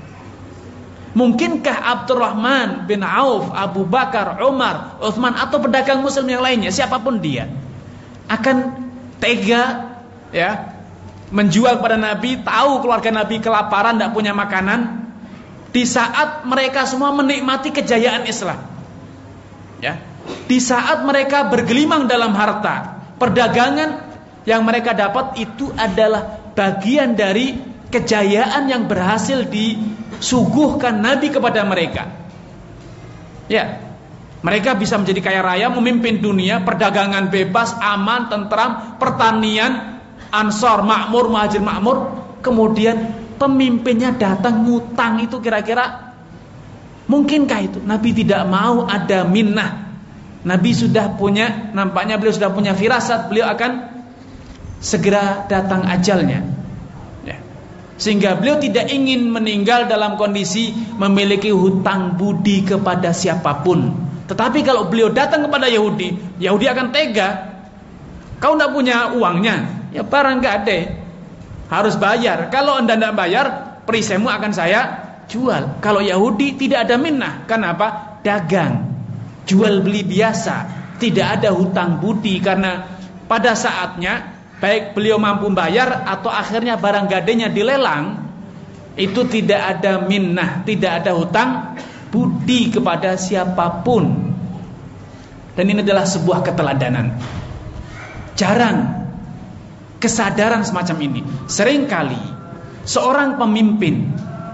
Mungkinkah Abdurrahman bin Auf, Abu Bakar, Umar, Utsman atau pedagang muslim yang lainnya, siapapun dia, akan tega ya menjual kepada Nabi, tahu keluarga Nabi kelaparan, tidak punya makanan, di saat mereka semua menikmati kejayaan Islam, ya, di saat mereka bergelimang dalam harta, perdagangan yang mereka dapat itu adalah bagian dari kejayaan yang berhasil disuguhkan Nabi kepada mereka. Ya, mereka bisa menjadi kaya raya, memimpin dunia, perdagangan bebas, aman, tentram, pertanian, ansor, makmur, muhajir makmur. Kemudian pemimpinnya datang ngutang, itu kira-kira mungkinkah itu? Nabi tidak mau ada minnah. Nabi sudah punya, nampaknya beliau sudah punya firasat, beliau akan segera datang ajalnya. Sehingga beliau tidak ingin meninggal dalam kondisi memiliki hutang budi kepada siapapun. Tetapi kalau beliau datang kepada Yahudi, Yahudi akan tega. Kau tidak punya uangnya, ya barang gak ada, harus bayar. Kalau anda tidak bayar, perisaimu akan saya jual. Kalau Yahudi tidak ada minnah. Kenapa? Dagang, jual beli biasa, tidak ada hutang budi. Karena pada saatnya baik beliau mampu bayar atau akhirnya barang gadainya dilelang, itu tidak ada minnah, tidak ada hutang budi kepada siapapun. Dan ini adalah sebuah keteladanan. Jarang kesadaran semacam ini. Seringkali seorang pemimpin,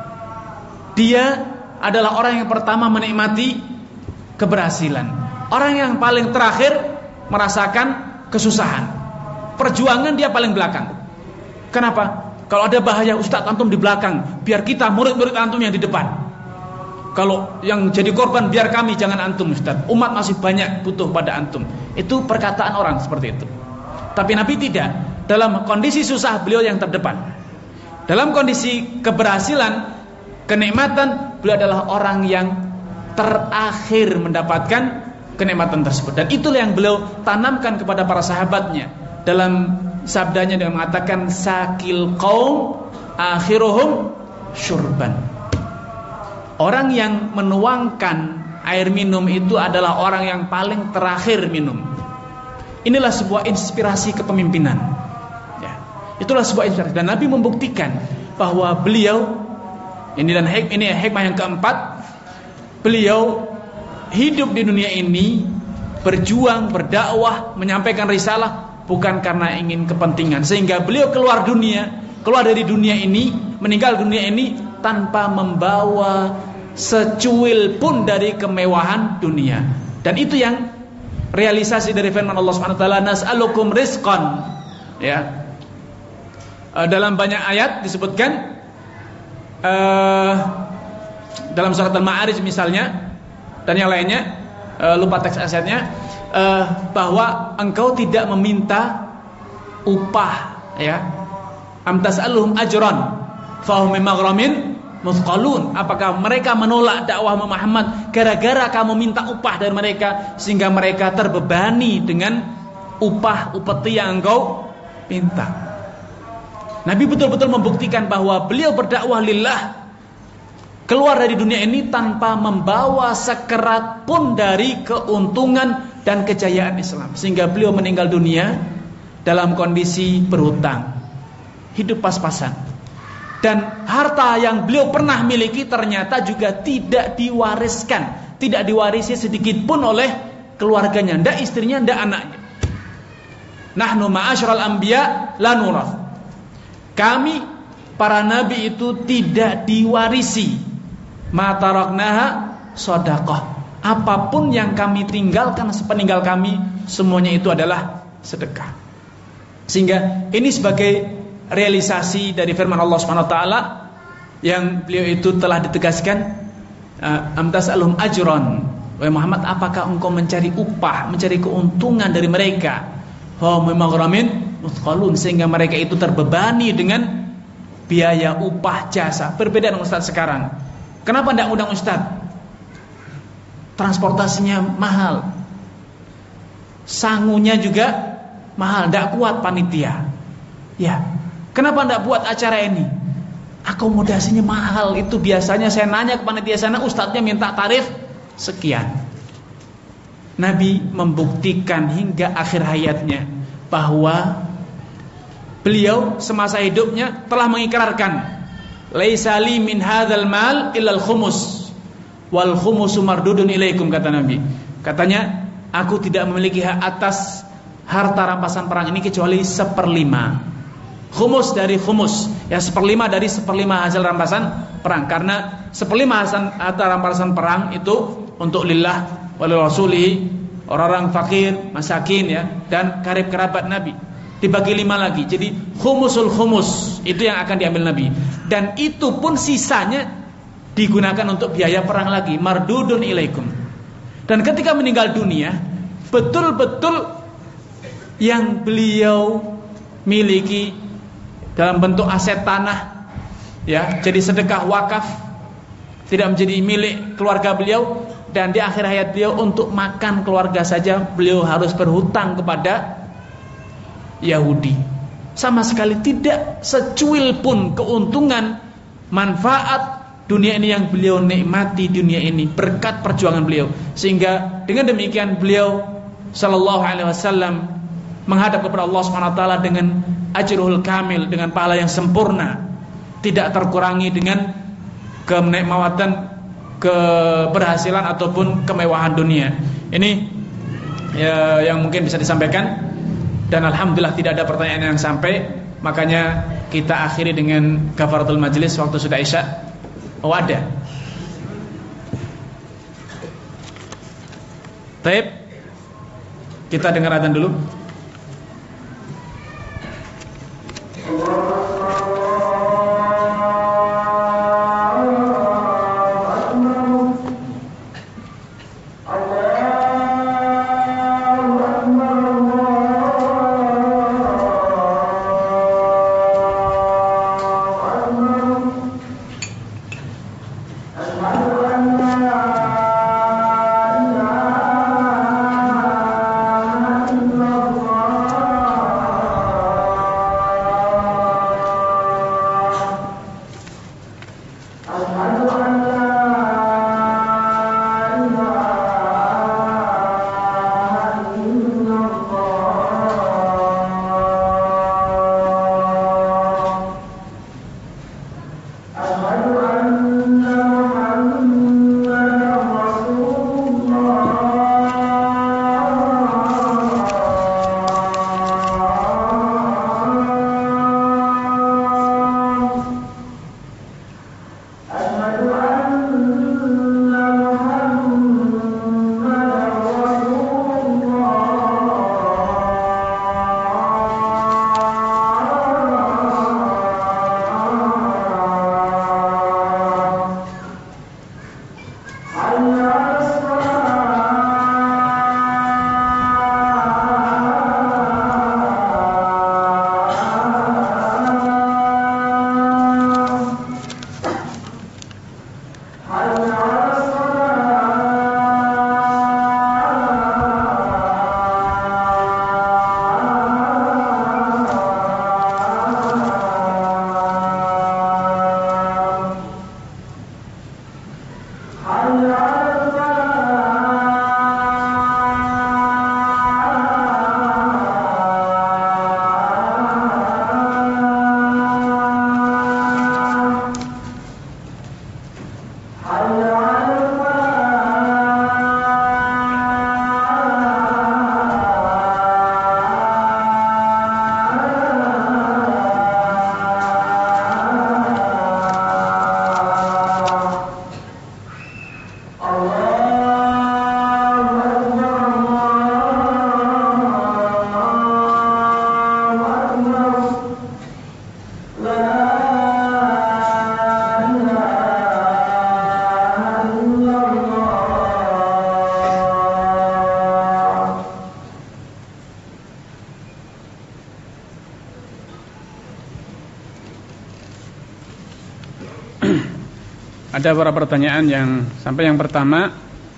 dia adalah orang yang pertama menikmati keberhasilan, orang yang paling terakhir merasakan kesusahan. Perjuangan dia paling belakang. Kenapa? Kalau ada bahaya, Ustadz antum di belakang, biar kita murid-murid antum yang di depan. Kalau yang jadi korban biar kami, jangan antum Ustadz. Umat masih banyak butuh pada antum. Itu perkataan orang seperti itu. Tapi Nabi tidak. Dalam kondisi susah beliau yang terdepan. Dalam kondisi keberhasilan, kenikmatan, beliau adalah orang yang terakhir mendapatkan kenikmatan tersebut. Dan itulah yang beliau tanamkan kepada para sahabatnya. Dalam sabdanya dengan mengatakan sakil qaum akhiruhum syurban. Orang yang menuangkan air minum itu adalah orang yang paling terakhir minum. Inilah sebuah inspirasi kepemimpinan, ya. Itulah sebuah inspirasi. Dan Nabi membuktikan bahwa beliau ini dan hik, ini hikmah yang keempat, beliau hidup di dunia ini berjuang, berdakwah, menyampaikan risalah bukan karena ingin kepentingan, sehingga beliau keluar dunia, keluar dari dunia ini, meninggal dunia ini tanpa membawa secuil pun dari kemewahan dunia. Dan itu yang realisasi dari firman Allah Subhanahu wa taala, nas'alukum rizqan. Ya. Dalam banyak ayat disebutkan, uh, dalam surat Al-Ma'arij misalnya dan yang lainnya, uh, lupa teks ayatnya, uh, bahwa engkau tidak meminta upah, ya. Am tas'aluhum ajran fahum min maghramin muthqalun. Apakah mereka menolak dakwah Muhammad gara-gara kamu minta upah dari mereka, sehingga mereka terbebani dengan upah upeti yang engkau minta? Nabi betul-betul membuktikan bahwa beliau berdakwah lillah, keluar dari dunia ini tanpa membawa sekerat pun dari keuntungan dan kejayaan Islam, sehingga beliau meninggal dunia dalam kondisi berhutang, hidup pas-pasan. Dan harta yang beliau pernah miliki ternyata juga tidak diwariskan, tidak diwarisi sedikit pun oleh keluarganya, ndak istrinya, ndak anaknya. Nahnu ma'asyiral anbiya la nurath. Kami para nabi itu tidak diwarisi. Ma taraknaha shadaqah. Apapun yang kami tinggalkan sepeninggal kami, semuanya itu adalah sedekah. Sehingga ini sebagai realisasi dari firman Allah Subhanahu wa taala yang beliau itu telah ditegaskan, am tas'alhum ajran. Wahai Muhammad, apakah engkau mencari upah, mencari keuntungan dari mereka? Fa maghramin muthqalun, sehingga mereka itu terbebani dengan biaya upah jasa. Berbeda dengan Ustaz sekarang. Kenapa tidak undang Ustaz? Transportasinya mahal, sangunya juga mahal, tidak kuat panitia. Ya, kenapa tidak buat acara ini? Akomodasinya mahal. Itu biasanya saya nanya ke panitia sana, ustadznya minta tarif sekian. Nabi membuktikan hingga akhir hayatnya bahwa beliau semasa hidupnya telah mengikrarkan, laisa li min hadzal mal illal khumus wal khumusu mardudun ilaikum, kata Nabi. Katanya, aku tidak memiliki hak atas harta rampasan perang ini kecuali seperlima. Khumus dari khumus, ya seperlima dari seperlima hasil rampasan perang. Karena seperlima hasil harta rampasan perang itu untuk lillah wali rasulihi, orang-orang fakir, masakin, ya, dan karib kerabat Nabi. Dibagi lima lagi, jadi khumusul khumus itu yang akan diambil Nabi. Dan itu pun sisanya digunakan untuk biaya perang lagi, mardudun ilaikum. Dan ketika meninggal dunia, betul-betul yang beliau miliki dalam bentuk aset tanah, ya, jadi sedekah wakaf, tidak menjadi milik keluarga beliau. Dan di akhir hayat beliau, untuk makan keluarga saja beliau harus berhutang kepada Yahudi. Sama sekali tidak secuil pun keuntungan, manfaat dunia ini yang beliau nikmati dunia ini berkat perjuangan beliau. Sehingga dengan demikian beliau sallallahu alaihi wasallam menghadap kepada Allah Subhanahu wa taala dengan ajruhul kamil, dengan pahala yang sempurna, tidak terkurangi dengan kenikmatan, keberhasilan ataupun kemewahan dunia. Ini ya, yang mungkin bisa disampaikan. Dan alhamdulillah tidak ada pertanyaan yang sampai. Makanya kita akhiri dengan kafaratul majlis. Waktu sudah isya. Oh ada. Baik, kita dengar adzan dulu. Ada beberapa pertanyaan yang sampai yang pertama,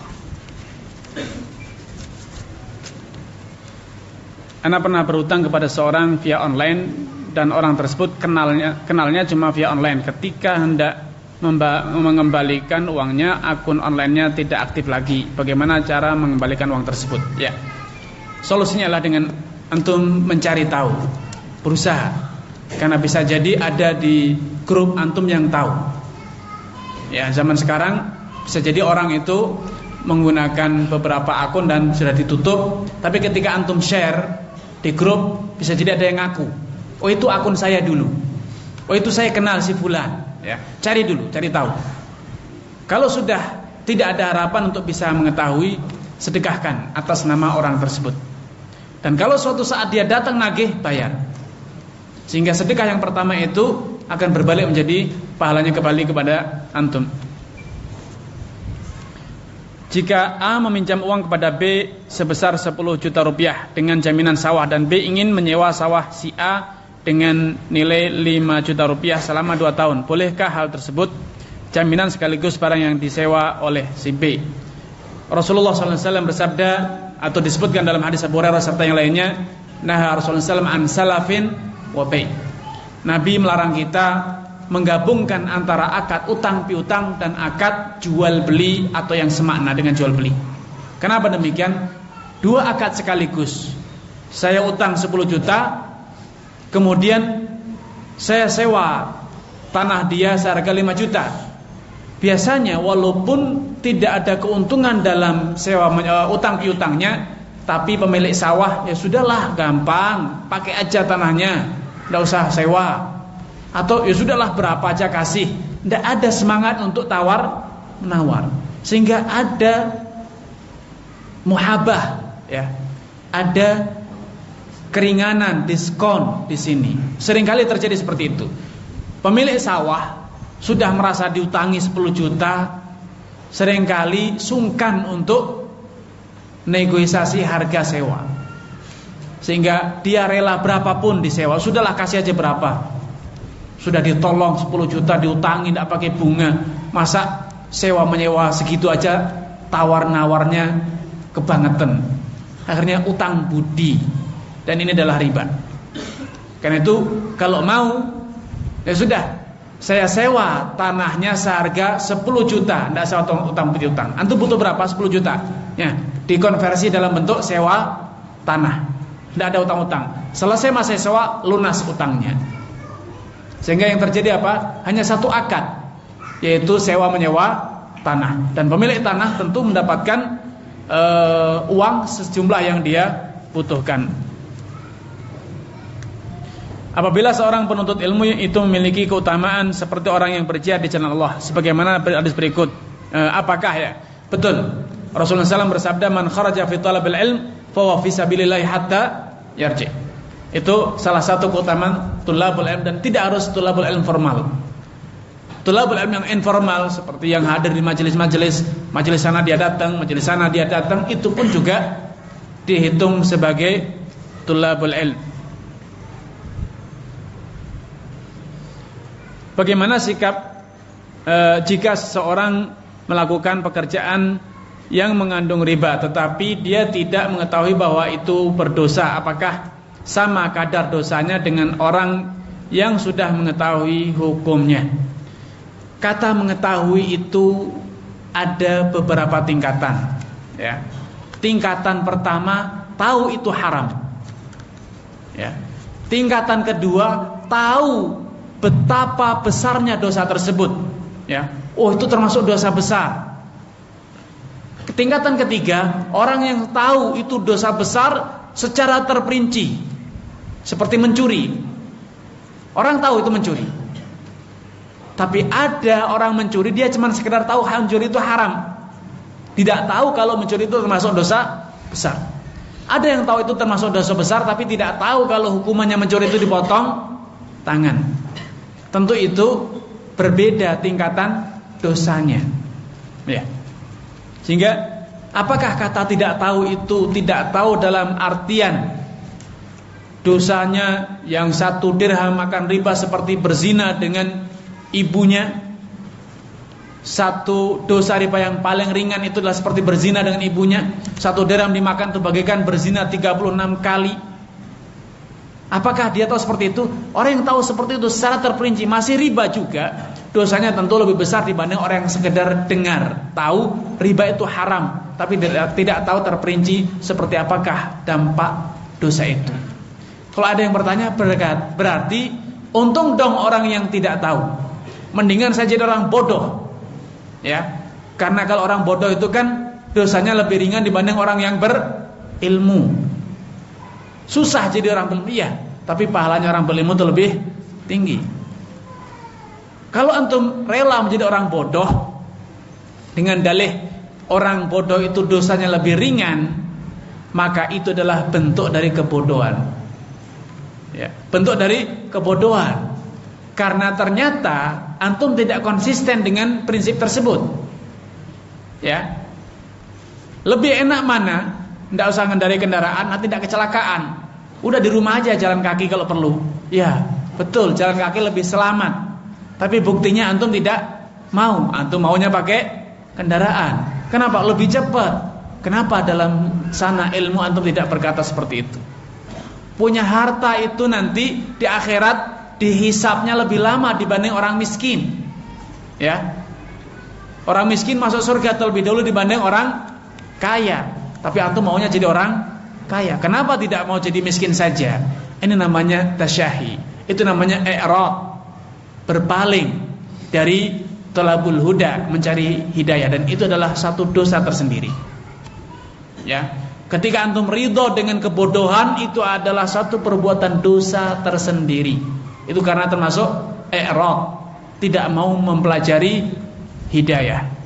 Ana pernah berhutang kepada seorang via online dan orang tersebut kenalnya kenalnya cuma via online. Ketika hendak memba- mengembalikan uangnya, akun onlinenya tidak aktif lagi. Bagaimana cara mengembalikan uang tersebut? Ya, solusinya adalah dengan antum mencari tahu, berusaha, karena bisa jadi ada di grup antum yang tahu. Ya, zaman sekarang bisa jadi orang itu menggunakan beberapa akun dan sudah ditutup, tapi ketika antum share di grup bisa jadi ada yang ngaku, oh itu akun saya dulu, oh itu saya kenal si fulan. Ya, cari dulu, cari tahu. Kalau sudah tidak ada harapan untuk bisa mengetahui, sedekahkan atas nama orang tersebut. Dan kalau suatu saat dia datang nagih, bayar. Sehingga sedekah yang pertama itu akan berbalik menjadi pahalanya kembali kepada antum. Jika A meminjam uang kepada B sebesar sepuluh juta rupiah dengan jaminan sawah, dan B ingin menyewa sawah si A dengan nilai lima juta rupiah selama dua tahun, bolehkah hal tersebut? Jaminan sekaligus barang yang disewa oleh si B. Rasulullah shallallahu alaihi wasallam bersabda, atau disebutkan dalam hadis Abu Hurairah serta yang lainnya, nah Rasulullah shallallahu alaihi wasallam an salafin wa bay'. Nabi melarang kita menggabungkan antara akad utang piutang dan akad jual beli atau yang semakna dengan jual beli. Kenapa demikian? Dua akad sekaligus. Saya utang sepuluh juta, kemudian saya sewa tanah dia seharga lima juta. Biasanya walaupun tidak ada keuntungan dalam sewa uh, utang piutangnya, tapi pemilik sawah ya sudahlah, gampang, pakai aja tanahnya, tidak usah sewa. Atau ya sudahlah, berapa aja kasih. Tidak ada semangat untuk tawar menawar, sehingga ada muhabah, ya, ada keringanan, diskon di sini. Seringkali terjadi seperti itu. Pemilik sawah sudah merasa diutangi sepuluh juta, seringkali sungkan untuk negosiasi harga sewa, sehingga dia rela berapapun disewa. Sudahlah, kasih aja berapa. Sudah ditolong sepuluh juta, diutangi, tidak pakai bunga. Masa sewa menyewa segitu aja tawar-nawarnya kebangetan. Akhirnya utang budi, dan ini adalah riba. Karena itu kalau mau, ya sudah, saya sewa tanahnya seharga sepuluh juta, tidak sewa utang piutang. Antum butuh berapa? sepuluh juta. Ya, dikonversi dalam bentuk sewa tanah. Tidak ada utang-utang. Selesai masa sewa, lunas utangnya. Sehingga yang terjadi apa? Hanya satu akad, yaitu sewa menyewa tanah. Dan pemilik tanah tentu mendapatkan uh, uang sejumlah yang dia butuhkan. Apabila seorang penuntut ilmu itu memiliki keutamaan seperti orang yang berjihad di jalan Allah, sebagaimana hadis berikut, uh, apakah ya? Betul. Rasulullah shallallahu alaihi wasallam bersabda, "Man kharaja fi talabil ilm fa huwa fi sabilillah hatta yarji." Itu salah satu keutamaan tulabul ilm, dan tidak harus tulabul ilm formal. Tulabul ilm yang informal seperti yang hadir di majelis-majelis, majelis sana dia datang, majelis sana dia datang, itu pun juga dihitung sebagai tulabul ilm. Bagaimana sikap e, jika seseorang melakukan pekerjaan yang mengandung riba tetapi dia tidak mengetahui bahwa itu berdosa? Apakah sama kadar dosanya dengan orang yang sudah mengetahui hukumnya? Kata mengetahui itu ada beberapa tingkatan, ya. Tingkatan pertama, tahu itu haram, ya. Tingkatan kedua, tahu betapa besarnya dosa tersebut, ya. Oh, itu termasuk dosa besar. Tingkatan ketiga, orang yang tahu itu dosa besar secara terperinci, seperti mencuri. Orang tahu itu mencuri, tapi ada orang mencuri, dia cuma sekedar tahu mencuri itu haram, tidak tahu kalau mencuri itu termasuk dosa besar. Ada yang tahu itu termasuk dosa besar, tapi tidak tahu kalau hukumannya mencuri itu dipotong tangan. Tentu itu berbeda tingkatan dosanya, ya. Sehingga apakah kata tidak tahu itu tidak tahu dalam artian dosanya yang satu dirham makan riba seperti berzina dengan ibunya? satu dosa riba yang paling ringan itu adalah seperti berzina dengan ibunya. Satu dirham dimakan itu bagaikan berzina tiga puluh enam kali. Apakah dia tahu seperti itu? Orang yang tahu seperti itu secara terperinci masih riba juga, dosanya tentu lebih besar dibanding orang yang sekedar dengar, tahu riba itu haram, tapi tidak tahu terperinci seperti apakah dampak dosa itu. Kalau ada yang bertanya, berarti untung dong orang yang tidak tahu. Mendingan saya jadi orang bodoh, ya, karena kalau orang bodoh itu kan dosanya lebih ringan dibanding orang yang berilmu. Susah jadi orang berilmu, iya, tapi pahalanya orang berilmu itu lebih tinggi. Kalau antum rela menjadi orang bodoh dengan dalih orang bodoh itu dosanya lebih ringan, maka itu adalah bentuk dari kebodohan, ya, bentuk dari kebodohan. Karena ternyata antum tidak konsisten dengan prinsip tersebut, ya. Lebih enak mana? Tidak usah ngendari kendaraan, nanti tidak kecelakaan. Udah di rumah aja jalan kaki kalau perlu. Ya, betul, jalan kaki lebih selamat. Tapi buktinya antum tidak mau. Antum maunya pakai kendaraan. Kenapa? Lebih cepat. Kenapa dalam sana ilmu antum tidak berkata seperti itu? Punya harta itu nanti di akhirat dihisapnya lebih lama dibanding orang miskin. Ya. Orang miskin masuk surga terlebih dahulu dibanding orang kaya. Tapi antum maunya jadi orang kaya. Kenapa tidak mau jadi miskin saja? Ini namanya tasyahi. Itu namanya i'rad, berpaling dari thalabul huda, mencari hidayah, dan itu adalah satu dosa tersendiri. Ya. Ketika antum ridho dengan kebodohan, itu adalah satu perbuatan dosa tersendiri. Itu karena termasuk i'rad, tidak mau mempelajari hidayah.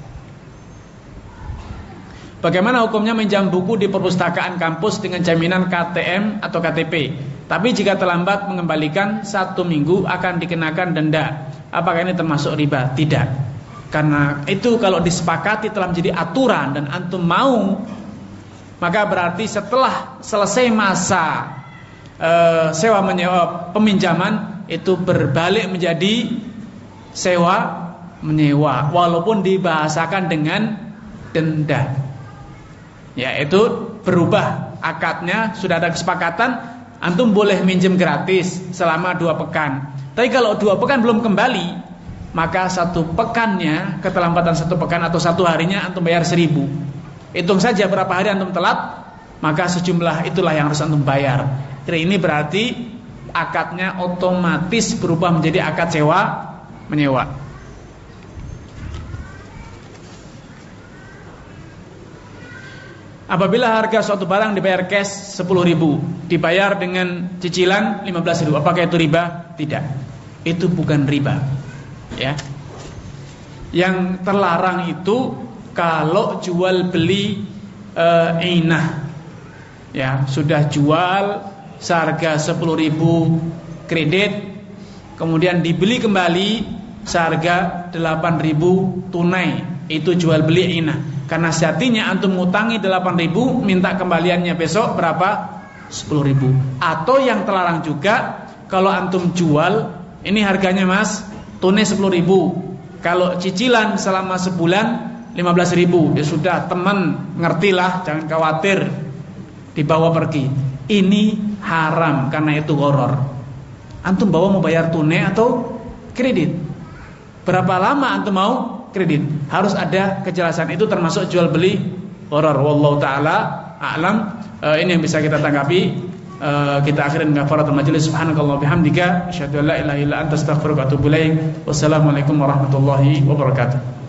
Bagaimana hukumnya minjam buku di perpustakaan kampus dengan jaminan K T M atau K T P, tapi jika terlambat mengembalikan satu minggu akan dikenakan denda? Apakah ini termasuk riba? Tidak. Karena itu kalau disepakati telah menjadi aturan dan antum mau, maka berarti setelah selesai masa uh, sewa menyewa peminjaman itu berbalik menjadi sewa menyewa, walaupun dibahasakan dengan denda. Ya, itu berubah akadnya, sudah ada kesepakatan, antum boleh minjem gratis selama dua pekan. Tapi kalau dua pekan belum kembali, maka satu pekannya, keterlambatan satu pekan atau satu harinya antum bayar seribu. Hitung saja berapa hari antum telat, maka sejumlah itulah yang harus antum bayar. Jadi ini berarti akadnya otomatis berubah menjadi akad sewa menyewa. Apabila harga suatu barang dibayar cash sepuluh ribu, dibayar dengan cicilan lima belas ribu, apakah itu riba? Tidak. Itu bukan riba. Ya. Yang terlarang itu kalau jual beli e, inah. Ya, sudah jual seharga sepuluh ribu kredit, kemudian dibeli kembali seharga delapan ribu tunai. Itu jual beli inah. Karena sejatinya antum ngutangi delapan ribu, minta kembaliannya besok berapa? sepuluh ribu. Atau yang terlarang juga, kalau antum jual, ini harganya mas, tunai sepuluh ribu. Kalau cicilan selama sebulan lima belas ribu. Ya sudah, teman ngertilah, jangan khawatir, dibawa pergi. Ini haram karena itu gharar. Antum bawa mau bayar tunai atau kredit? Berapa lama antum mau kredit? Harus ada kejelasan. Itu termasuk jual beli gharar. Wallahu taala a'lam. Uh, ini yang bisa kita tanggapi. Uh, kita akhirin kafaratul majelis. Subhanakallah bihamdika asyhadu an la ilaha illa anta astaghfiruka wa atubu ilaik. Wassalamualaikum warahmatullahi wabarakatuh.